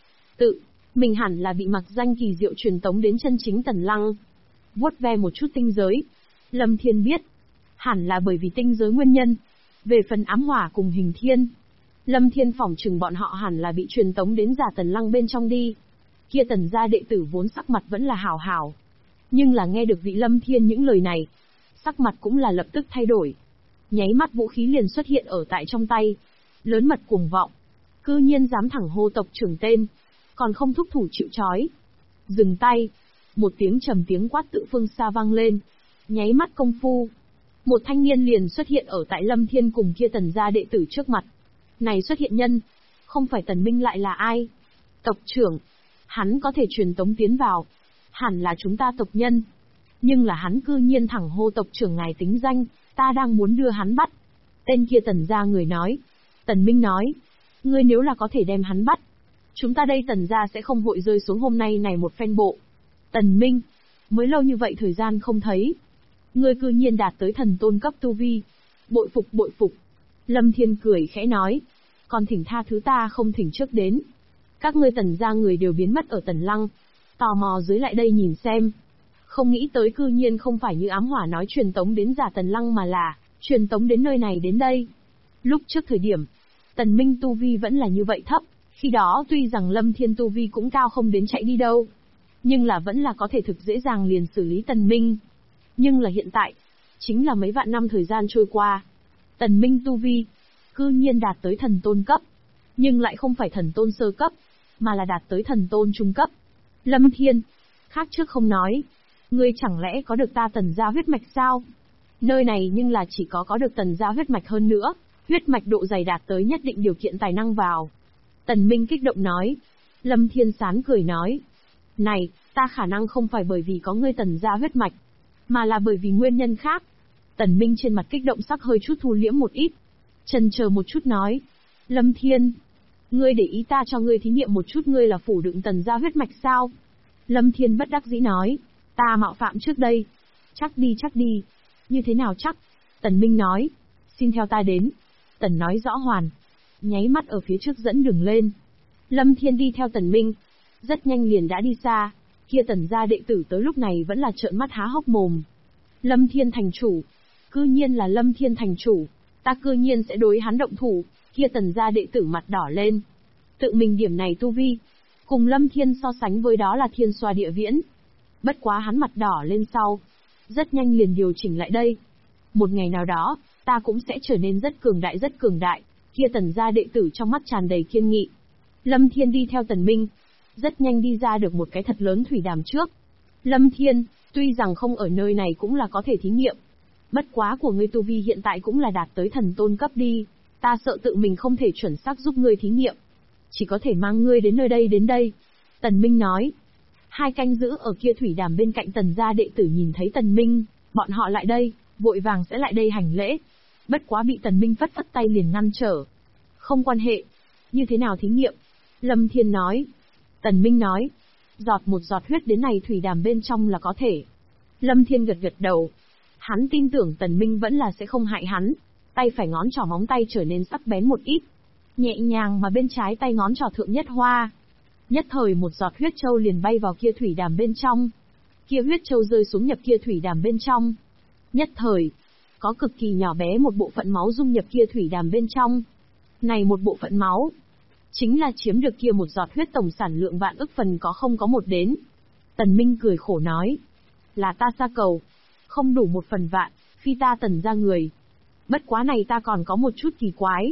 Mình hẳn là bị mặc danh kỳ diệu truyền tống đến chân chính Tần Lăng. Vuốt ve một chút tinh giới. Lâm Thiên biết. Hẳn là bởi vì tinh giới nguyên nhân. Về phần Ám Hỏa cùng Hình Thiên. Lâm Thiên phỏng chừng bọn họ hẳn là bị truyền tống đến giả Tần Lăng bên trong đi. Kia Tần gia đệ tử vốn sắc mặt vẫn là hảo hảo. Nhưng là nghe được vị Lâm Thiên những lời này. Sắc mặt cũng là lập tức thay đổi. Nháy mắt vũ khí liền xuất hiện ở tại trong tay. Lớn mật cuồng vọng. Cư nhiên dám thẳng hô tộc trưởng tên. Còn không thúc thủ chịu trói. Dừng tay. Một tiếng trầm tiếng quát tự phương xa vang lên. Nháy mắt công phu. Một thanh niên liền xuất hiện ở tại Lâm Thiên cùng kia Tần gia đệ tử trước mặt. Này xuất hiện nhân. Không phải Tần Minh lại là ai? Tộc trưởng. Hắn có thể truyền tống tiến vào. Hẳn là chúng ta tộc nhân. Nhưng là hắn cư nhiên thẳng hô tộc trưởng ngài tính danh. Ta đang muốn đưa hắn bắt. Tên kia Tần gia người nói. Tần Minh nói. Ngươi nếu là có thể đem hắn bắt. Chúng ta đây Tần gia sẽ không vội rơi xuống hôm nay này một phen bộ. Tần Minh. Mới lâu như vậy thời gian không thấy. Ngươi cư nhiên đạt tới thần tôn cấp tu vi. Bội phục bội phục. Lâm Thiên cười khẽ nói. Còn thỉnh tha thứ ta không thỉnh trước đến. Các ngươi Tần gia người đều biến mất ở Tần Lăng. Tò mò dưới lại đây nhìn xem. Không nghĩ tới cư nhiên không phải như Ám Hỏa nói truyền tống đến giả Tần Lăng mà là truyền tống đến nơi này đến đây. Lúc trước thời điểm, Tần Minh tu vi vẫn là như vậy thấp. Khi đó tuy rằng Lâm Thiên tu vi cũng cao không đến chạy đi đâu. Nhưng là vẫn là có thể thực dễ dàng liền xử lý Tần Minh. Nhưng là hiện tại, chính là mấy vạn năm thời gian trôi qua. Tần Minh tu vi, cư nhiên đạt tới thần tôn cấp. Nhưng lại không phải thần tôn sơ cấp, mà là đạt tới thần tôn trung cấp. Lâm Thiên, khác trước không nói. Ngươi chẳng lẽ có được ta Tần gia huyết mạch sao? Nơi này nhưng là chỉ có được Tần gia huyết mạch hơn nữa. Huyết mạch độ dày đạt tới nhất định điều kiện tài năng vào. Tần Minh kích động nói. Lâm Thiên sán cười nói. Này, ta khả năng không phải bởi vì có ngươi Tần gia huyết mạch, mà là bởi vì nguyên nhân khác. Tần Minh trên mặt kích động sắc hơi chút thu liễm một ít. Chần chờ một chút nói. Lâm Thiên, ngươi để ý ta cho ngươi thí nghiệm một chút ngươi là phủ đựng Tần gia huyết mạch sao? Lâm Thiên bất đắc dĩ nói. Ta mạo phạm trước đây. Chắc đi. Như thế nào chắc? Tần Minh nói. Xin theo ta đến. Tần nói rõ hoàn. Nháy mắt ở phía trước dẫn đường lên. Lâm Thiên đi theo Tần Minh. Rất nhanh liền đã đi xa. Kia Tần gia đệ tử tới lúc này vẫn là trợn mắt há hốc mồm. Lâm Thiên thành chủ. Cư nhiên là Lâm Thiên thành chủ. Ta cư nhiên sẽ đối hắn động thủ. Kia Tần gia đệ tử mặt đỏ lên. Tự mình điểm này tu vi. Cùng Lâm Thiên so sánh với đó là thiên xoa địa viễn. Bất quá hắn mặt đỏ lên sau. Rất nhanh liền điều chỉnh lại đây. Một ngày nào đó, ta cũng sẽ trở nên rất cường đại. Kia Tần gia đệ tử trong mắt tràn đầy kiên nghị. Lâm Thiên đi theo Tần Minh. Rất nhanh đi ra được một cái thật lớn thủy đàm trước. Lâm Thiên, tuy rằng không ở nơi này cũng là có thể thí nghiệm. Bất quá của ngươi tu vi hiện tại cũng là đạt tới thần tôn cấp đi. Ta sợ tự mình không thể chuẩn xác giúp ngươi thí nghiệm. Chỉ có thể mang ngươi đến nơi đây. Tần Minh nói. Hai canh giữ ở kia thủy đàm bên cạnh Tần gia đệ tử nhìn thấy Tần Minh, bọn họ lại đây, vội vàng sẽ lại đây hành lễ. Bất quá bị Tần Minh phất tay liền ngăn trở. Không quan hệ. Như thế nào thí nghiệm? Lâm Thiên nói. Tần Minh nói. Giọt một giọt huyết đến này thủy đàm bên trong là có thể. Lâm Thiên gật đầu. Hắn tin tưởng Tần Minh vẫn là sẽ không hại hắn. Tay phải ngón trỏ móng tay trở nên sắc bén một ít. Nhẹ nhàng mà bên trái tay ngón trỏ thượng nhất hoa. Nhất thời một giọt huyết châu liền bay vào kia thủy đàm bên trong. Kia huyết châu rơi xuống nhập kia thủy đàm bên trong. Nhất thời, có cực kỳ nhỏ bé một bộ phận máu dung nhập kia thủy đàm bên trong. Này một bộ phận máu, chính là chiếm được kia một giọt huyết tổng sản lượng vạn ức phần có không có một đến. Tần Minh cười khổ nói. Là ta xa cầu. Không đủ một phần vạn, phi ta Tần gia người. Bất quá này ta còn có một chút kỳ quái.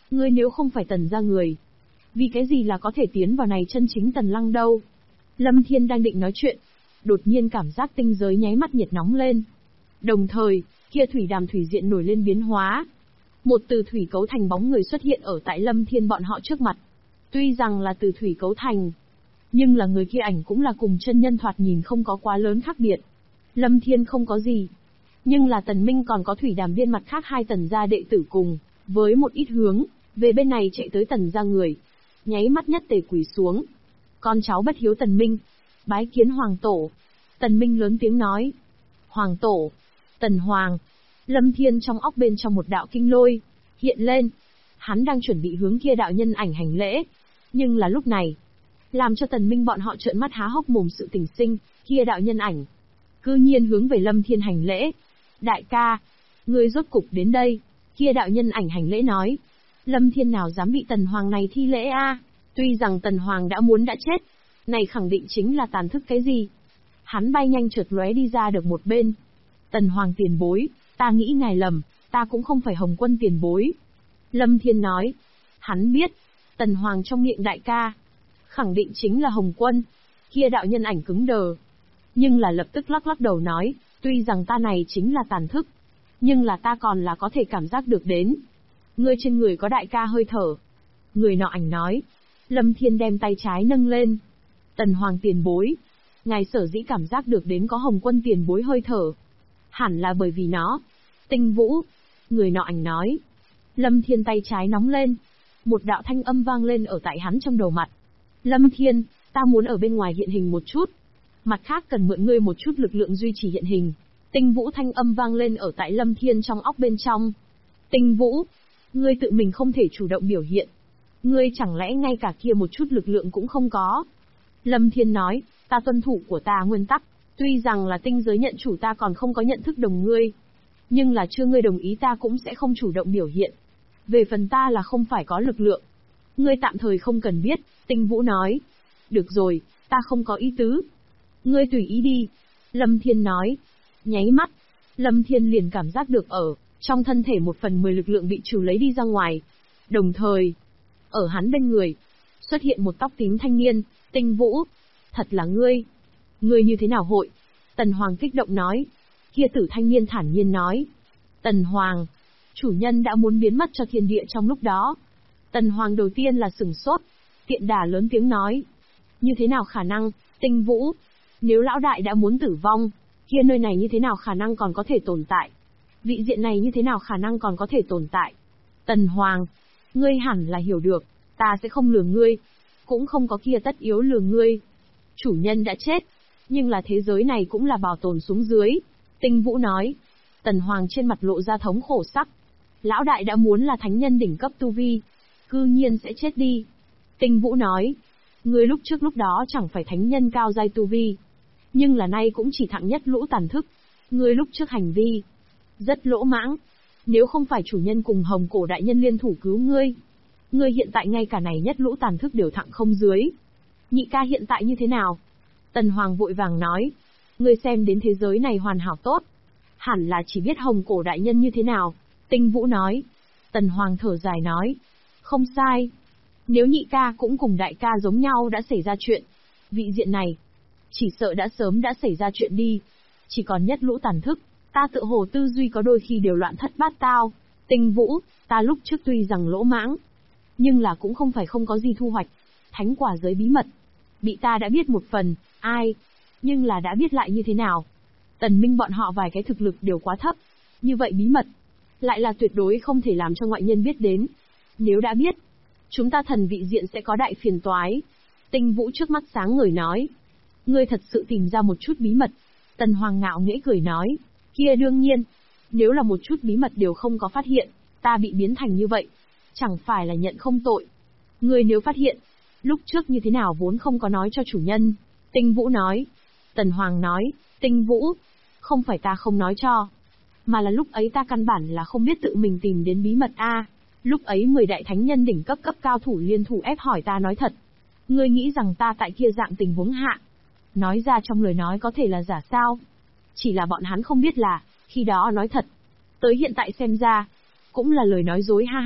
Ngươi nếu không phải Tần gia người, vì cái gì là có thể tiến vào này chân chính Tần Lăng đâu? Lâm Thiên đang định nói chuyện, đột nhiên cảm giác tinh giới nháy mắt nhiệt nóng lên. Đồng thời, kia thủy đàm thủy diện nổi lên biến hóa. Một từ thủy cấu thành bóng người xuất hiện ở tại Lâm Thiên bọn họ trước mặt. Tuy rằng là từ thủy cấu thành, nhưng là người kia ảnh cũng là cùng chân nhân thoạt nhìn không có quá lớn khác biệt. Lâm Thiên không có gì, nhưng là Tần Minh còn có thủy đàm viên mặt khác hai Tần gia đệ tử cùng, với một ít hướng, về bên này chạy tới Tần gia người. Nháy mắt nhất tề quỳ xuống. Con cháu bất hiếu Tần Minh, bái kiến Hoàng Tổ. Tần Minh lớn tiếng nói. Hoàng Tổ, Tần Hoàng. Lâm Thiên trong óc bên trong một đạo kinh lôi, hiện lên. Hắn đang chuẩn bị hướng kia đạo nhân ảnh hành lễ. Nhưng là lúc này, làm cho Tần Minh bọn họ trợn mắt há hốc mồm sự tình sinh, kia đạo nhân ảnh cư nhiên hướng về Lâm Thiên hành lễ. Đại ca, ngươi rốt cục đến đây. Kia đạo nhân ảnh hành lễ nói. Lâm Thiên nào dám bị Tần Hoàng này thi lễ a? Tuy rằng Tần Hoàng đã muốn đã chết, này khẳng định chính là tàn thức cái gì. Hắn bay nhanh trượt lóe đi ra được một bên. Tần Hoàng tiền bối, ta nghĩ ngài lầm, ta cũng không phải Hồng Quân tiền bối. Lâm Thiên nói. Hắn biết, Tần Hoàng trong miệng đại ca, khẳng định chính là Hồng Quân. Kia đạo nhân ảnh cứng đờ. Nhưng là lập tức lắc lắc đầu nói, tuy rằng ta này chính là tàn thức, nhưng là ta còn là có thể cảm giác được đến. Ngươi trên người có đại ca hơi thở. Người nọ ảnh nói. Lâm Thiên đem tay trái nâng lên. Tần Hoàng tiền bối, ngài sở dĩ cảm giác được đến có Hồng Quân tiền bối hơi thở, hẳn là bởi vì nó. Tinh Vũ. Người nọ ảnh nói. Lâm Thiên tay trái nóng lên. Một đạo thanh âm vang lên ở tại hắn trong đầu mặt. Lâm Thiên, ta muốn ở bên ngoài hiện hình một chút. Mặt khác cần mượn ngươi một chút lực lượng duy trì hiện hình. Tinh Vũ thanh âm vang lên ở tại Lâm Thiên trong óc bên trong. Tinh Vũ, ngươi tự mình không thể chủ động biểu hiện. Ngươi chẳng lẽ ngay cả kia một chút lực lượng cũng không có? Lâm Thiên nói, ta tuân thủ của ta nguyên tắc, tuy rằng là tinh giới nhận chủ ta còn không có nhận thức đồng ngươi. Nhưng là chưa ngươi đồng ý ta cũng sẽ không chủ động biểu hiện. Về phần ta là không phải có lực lượng. Ngươi tạm thời không cần biết, Tinh Vũ nói. Được rồi, ta không có ý tứ. Ngươi tùy ý đi. Lâm Thiên nói. Nháy mắt, Lâm Thiên liền cảm giác được ở trong thân thể 1/10 lực lượng bị trừ lấy đi ra ngoài. Đồng thời, ở hắn bên người, xuất hiện một tóc tím thanh niên. Tinh Vũ, thật là ngươi. Ngươi như thế nào hội? Tần Hoàng kích động nói. Kia tử thanh niên thản nhiên nói. Tần Hoàng, chủ nhân đã muốn biến mất cho thiên địa trong lúc đó. Tần Hoàng đầu tiên là sửng sốt, tiện đà lớn tiếng nói. Như thế nào khả năng, Tinh Vũ? Nếu lão đại đã muốn tử vong, kia nơi này như thế nào khả năng còn có thể tồn tại? Vị diện này như thế nào khả năng còn có thể tồn tại? Tần Hoàng, ngươi hẳn là hiểu được, ta sẽ không lừa ngươi, cũng không có kia tất yếu lừa ngươi. Chủ nhân đã chết, nhưng là thế giới này cũng là bảo tồn xuống dưới. Tinh Vũ nói. Tần Hoàng trên mặt lộ ra thống khổ sắc. Lão đại đã muốn là thánh nhân đỉnh cấp tu vi, cư nhiên sẽ chết đi. Tinh Vũ nói. Ngươi lúc trước lúc đó chẳng phải thánh nhân cao giai tu vi, nhưng là nay cũng chỉ thặng nhất lũ tàn thức. Ngươi lúc trước hành vi rất lỗ mãng. Nếu không phải chủ nhân cùng Hồng Cổ đại nhân liên thủ cứu ngươi, ngươi hiện tại ngay cả này nhất lũ tàn thức đều thặng không dưới. Nhị ca hiện tại như thế nào? Tần Hoàng vội vàng nói. Ngươi xem đến thế giới này hoàn hảo tốt, hẳn là chỉ biết Hồng Cổ đại nhân như thế nào. Tinh Vũ nói. Tần Hoàng thở dài nói. Không sai. Nếu nhị ca cũng cùng đại ca giống nhau đã xảy ra chuyện, vị diện này chỉ sợ đã sớm đã xảy ra chuyện đi. Chỉ còn nhất lũ tàn thức, ta tự hồ tư duy có đôi khi đều loạn thất bát tao. Tinh Vũ, ta lúc trước tuy rằng lỗ mãng, nhưng là cũng không phải không có gì thu hoạch. Thánh quả giới bí mật, bị ta đã biết một phần, ai? Nhưng là đã biết lại như thế nào? Tần Minh bọn họ vài cái thực lực đều quá thấp. Như vậy bí mật, lại là tuyệt đối không thể làm cho ngoại nhân biết đến. Nếu đã biết, chúng ta thần vị diện sẽ có đại phiền toái. Tinh Vũ trước mắt sáng ngời nói. Ngươi thật sự tìm ra một chút bí mật. Tần Hoàng ngạo nghễ cười nói. Kia đương nhiên, nếu là một chút bí mật đều không có phát hiện, ta bị biến thành như vậy, chẳng phải là nhận không tội. Ngươi nếu phát hiện, lúc trước như thế nào vốn không có nói cho chủ nhân. Tinh Vũ nói. Tần Hoàng nói. Tinh Vũ, không phải ta không nói cho, mà là lúc ấy ta căn bản là không biết tự mình tìm đến bí mật a. Lúc ấy 10 đại thánh nhân đỉnh cấp cao thủ liên thủ ép hỏi ta nói thật. Ngươi nghĩ rằng ta tại kia dạng tình huống hạ, nói ra trong lời nói có thể là giả sao? Chỉ là bọn hắn không biết là, khi đó nói thật, tới hiện tại xem ra, cũng là lời nói dối ha ha.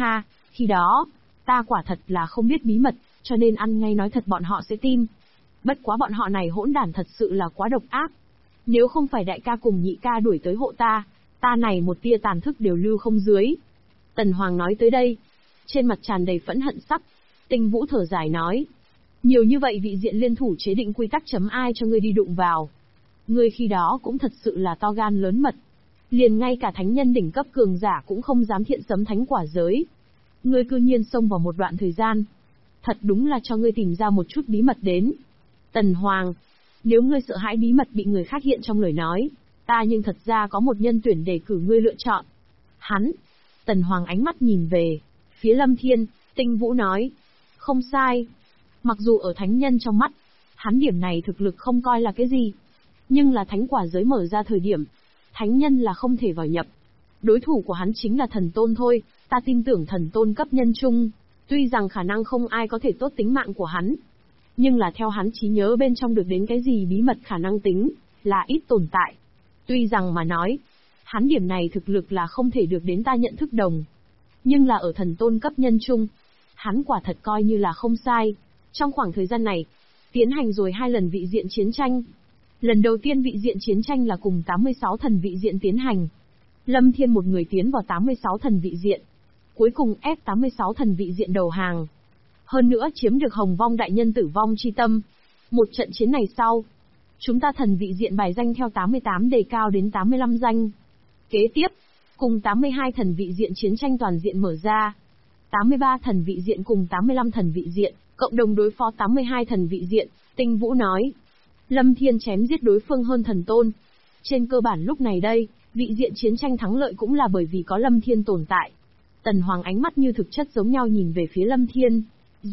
Khi đó, ta quả thật là không biết bí mật, cho nên ăn ngay nói thật bọn họ sẽ tin. Bất quá bọn họ này hỗn đản thật sự là quá độc ác. Nếu không phải đại ca cùng nhị ca đuổi tới hộ ta này một tia tàn thức đều lưu không dưới. Tần Hoàng nói tới đây, trên mặt tràn đầy phẫn hận sắc. Tinh Vũ thở dài nói, nhiều như vậy vị diện liên thủ chế định quy tắc chấm ai cho ngươi đi đụng vào. Ngươi khi đó cũng thật sự là to gan lớn mật. Liền ngay cả thánh nhân đỉnh cấp cường giả cũng không dám thiện sấm thánh quả giới. Ngươi cư nhiên xông vào một đoạn thời gian. Thật đúng là cho ngươi tìm ra một chút bí mật đến. Tần Hoàng, nếu ngươi sợ hãi bí mật bị người khác hiện trong lời nói, ta nhưng thật ra có một nhân tuyển để cử ngươi lựa chọn. Hắn. Tần Hoàng ánh mắt nhìn về phía Lâm Thiên, Tinh Vũ nói, không sai. Mặc dù ở thánh nhân trong mắt, hắn điểm này thực lực không coi là cái gì, nhưng là thánh quả giới mở ra thời điểm, thánh nhân là không thể vào nhập. Đối thủ của hắn chính là thần tôn thôi, ta tin tưởng thần tôn cấp nhân trung, tuy rằng khả năng không ai có thể tốt tính mạng của hắn, nhưng là theo hắn trí nhớ bên trong được đến cái gì bí mật khả năng tính, là ít tồn tại. Tuy rằng mà nói, hắn điểm này thực lực là không thể được đến ta nhận thức đồng, nhưng là ở thần tôn cấp nhân trung, hắn quả thật coi như là không sai. Trong khoảng thời gian này, tiến hành rồi 2 lần vị diện chiến tranh. Lần đầu tiên vị diện chiến tranh là cùng 86 thần vị diện tiến hành. Lâm Thiên một người tiến vào 86 thần vị diện. Cuối cùng ép 86 thần vị diện đầu hàng. Hơn nữa chiếm được Hồng Vong đại nhân tử vong chi tâm. Một trận chiến này sau, chúng ta thần vị diện bài danh theo 88 đề cao đến 85 danh. Kế tiếp, cùng 82 thần vị diện chiến tranh toàn diện mở ra. 83 thần vị diện cùng 85 thần vị diện, cộng đồng đối phó 82 thần vị diện, Tinh Vũ nói. Lâm Thiên chém giết đối phương hơn thần tôn. Trên cơ bản lúc này đây, vị diện chiến tranh thắng lợi cũng là bởi vì có Lâm Thiên tồn tại. Tần Hoàng ánh mắt như thực chất giống nhau nhìn về phía Lâm Thiên.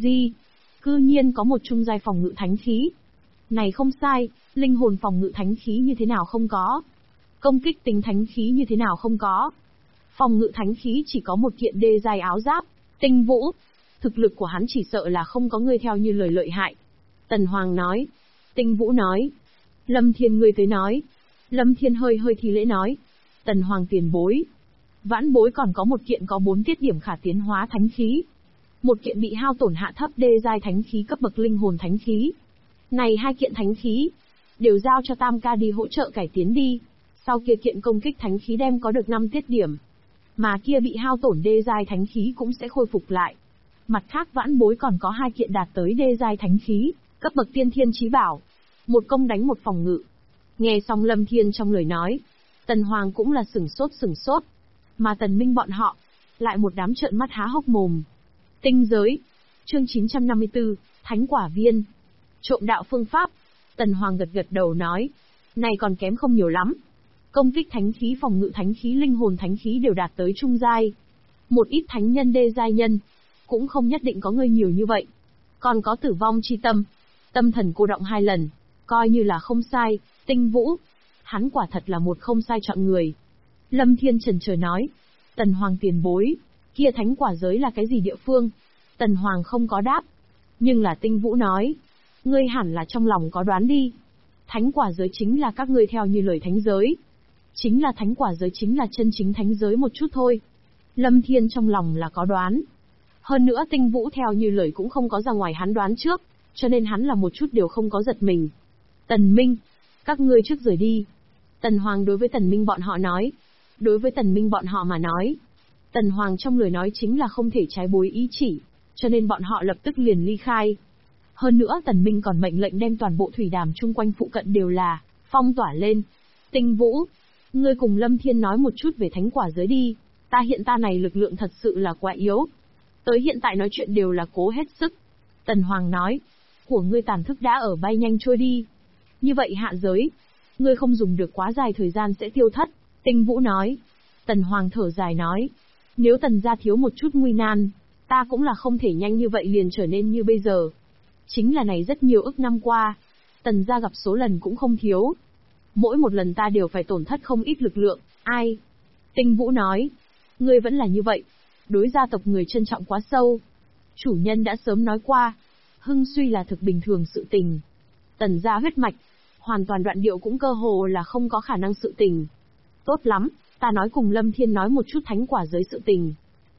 Cư nhiên có một trung giai phòng ngự thánh khí. Này không sai, linh hồn phòng ngự thánh khí như thế nào không có. Công kích tính thánh khí như thế nào không có. Phòng ngự thánh khí chỉ có một kiện đê giai áo giáp. Tinh Vũ, thực lực của hắn chỉ sợ là không có ngươi theo như lời lợi hại. Tần Hoàng nói. Tinh Vũ nói. Lâm Thiên ngươi tới nói. Lâm Thiên hơi thi lễ nói. Tần Hoàng tiền bối. Vãn bối còn có một kiện có 4 tiết điểm khả tiến hóa thánh khí. Một kiện bị hao tổn hạ thấp đê giai thánh khí cấp bậc linh hồn thánh khí. Này 2 kiện thánh khí, đều giao cho Tam ca đi hỗ trợ cải tiến đi. Sau kia kiện công kích thánh khí đem có được 5 tiết điểm. Mà kia bị hao tổn đê giai thánh khí cũng sẽ khôi phục lại. Mặt khác vãn bối còn có 2 kiện đạt tới đê giai thánh khí, cấp bậc tiên thiên chí bảo. Một công đánh một phòng ngự. Nghe xong Lâm Thiên trong lời nói, Tần Hoàng cũng là sửng sốt. Mà Tần Minh bọn họ, lại một đám trợn mắt há hốc mồm. Tinh giới. Chương 954, Thánh Quả Viên. Trộm đạo phương pháp. Tần Hoàng gật đầu nói. Này còn kém không nhiều lắm. Công kích thánh khí phòng ngự thánh khí linh hồn thánh khí đều đạt tới trung giai. Một ít thánh nhân đê giai nhân, cũng không nhất định có người nhiều như vậy. Còn có tử vong chi tâm. Tâm thần cô động 2 lần. Coi như là không sai, Tinh Vũ. Hắn quả thật là một không sai chọn người. Lâm Thiên chần chờ nói. Tần Hoàng tiền bối. Kia thánh quả giới là cái gì địa phương? Tần Hoàng không có đáp. Nhưng là Tinh Vũ nói. Ngươi hẳn là trong lòng có đoán đi. Thánh quả giới chính là các ngươi theo như lời thánh giới. Chính là thánh quả giới chính là chân chính thánh giới một chút thôi. Lâm Thiên trong lòng là có đoán. Hơn nữa Tinh Vũ theo như lời cũng không có ra ngoài hắn đoán trước, cho nên hắn là một chút đều không có giật mình. Tần Minh, các ngươi trước rời đi. Tần Hoàng đối với Tần Minh bọn họ nói. Đối với Tần Minh bọn họ mà nói, Tần Hoàng trong lời nói chính là không thể trái bối ý chỉ, cho nên bọn họ lập tức liền ly khai. Hơn nữa Tần Minh còn mệnh lệnh đem toàn bộ thủy đàm chung quanh phụ cận đều là phong tỏa lên. Tinh Vũ, ngươi cùng Lâm Thiên nói một chút về thánh quả giới đi, ta hiện ta này lực lượng thật sự là quá yếu. Tới hiện tại nói chuyện đều là cố hết sức. Tần Hoàng nói, của ngươi tàn thức đã ở bay nhanh trôi đi. Như vậy hạ giới, ngươi không dùng được quá dài thời gian sẽ tiêu thất. Tinh Vũ nói. Tần Hoàng thở dài nói, nếu Tần gia thiếu một chút nguy nan, ta cũng là không thể nhanh như vậy liền trở nên như bây giờ. Chính là này rất nhiều ức năm qua, Tần gia gặp số lần cũng không thiếu. Mỗi một lần ta đều phải tổn thất không ít lực lượng, ai? Tinh Vũ nói, ngươi vẫn là như vậy, đối gia tộc người trân trọng quá sâu. Chủ nhân đã sớm nói qua, hưng suy là thực bình thường sự tình. Tần gia huyết mạch, hoàn toàn đoạn điệu cũng cơ hồ là không có khả năng sự tình. Tốt lắm, ta nói cùng Lâm Thiên nói một chút thánh quả giới sự tình.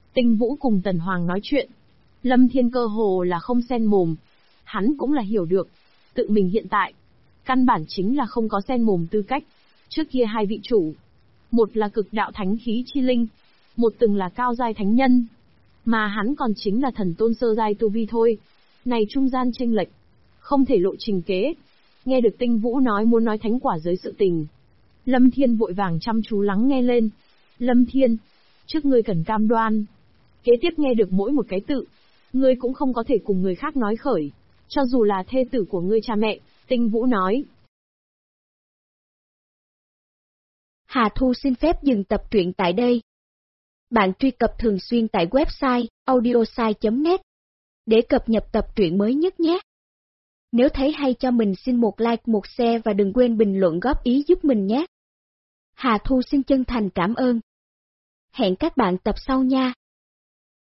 Tinh Vũ cùng Tần Hoàng nói chuyện. Lâm Thiên cơ hồ là không xen mồm. Hắn cũng là hiểu được. Tự mình hiện tại. Căn bản chính là không có xen mồm tư cách. Trước kia hai vị chủ. Một là cực đạo thánh khí chi linh. Một từng là cao giai thánh nhân. Mà hắn còn chính là thần tôn sơ giai tu vi thôi. Này trung gian chênh lệch. Không thể lộ trình kế. Nghe được Tinh Vũ nói muốn nói thánh quả giới sự tình. Lâm Thiên vội vàng chăm chú lắng nghe lên. Lâm Thiên. Trước ngươi cần cam đoan. Kế tiếp nghe được mỗi một cái tự. Ngươi cũng không có thể cùng người khác nói khởi. Cho dù là thê tử của ngươi cha mẹ. Tinh Vũ nói. Hà Thu xin phép dừng tập truyện tại đây. Bạn truy cập thường xuyên tại website audiosai.net để cập nhật tập truyện mới nhất nhé. Nếu thấy hay cho mình xin một like, một share và đừng quên bình luận góp ý giúp mình nhé. Hà Thu xin chân thành cảm ơn. Hẹn các bạn tập sau nha.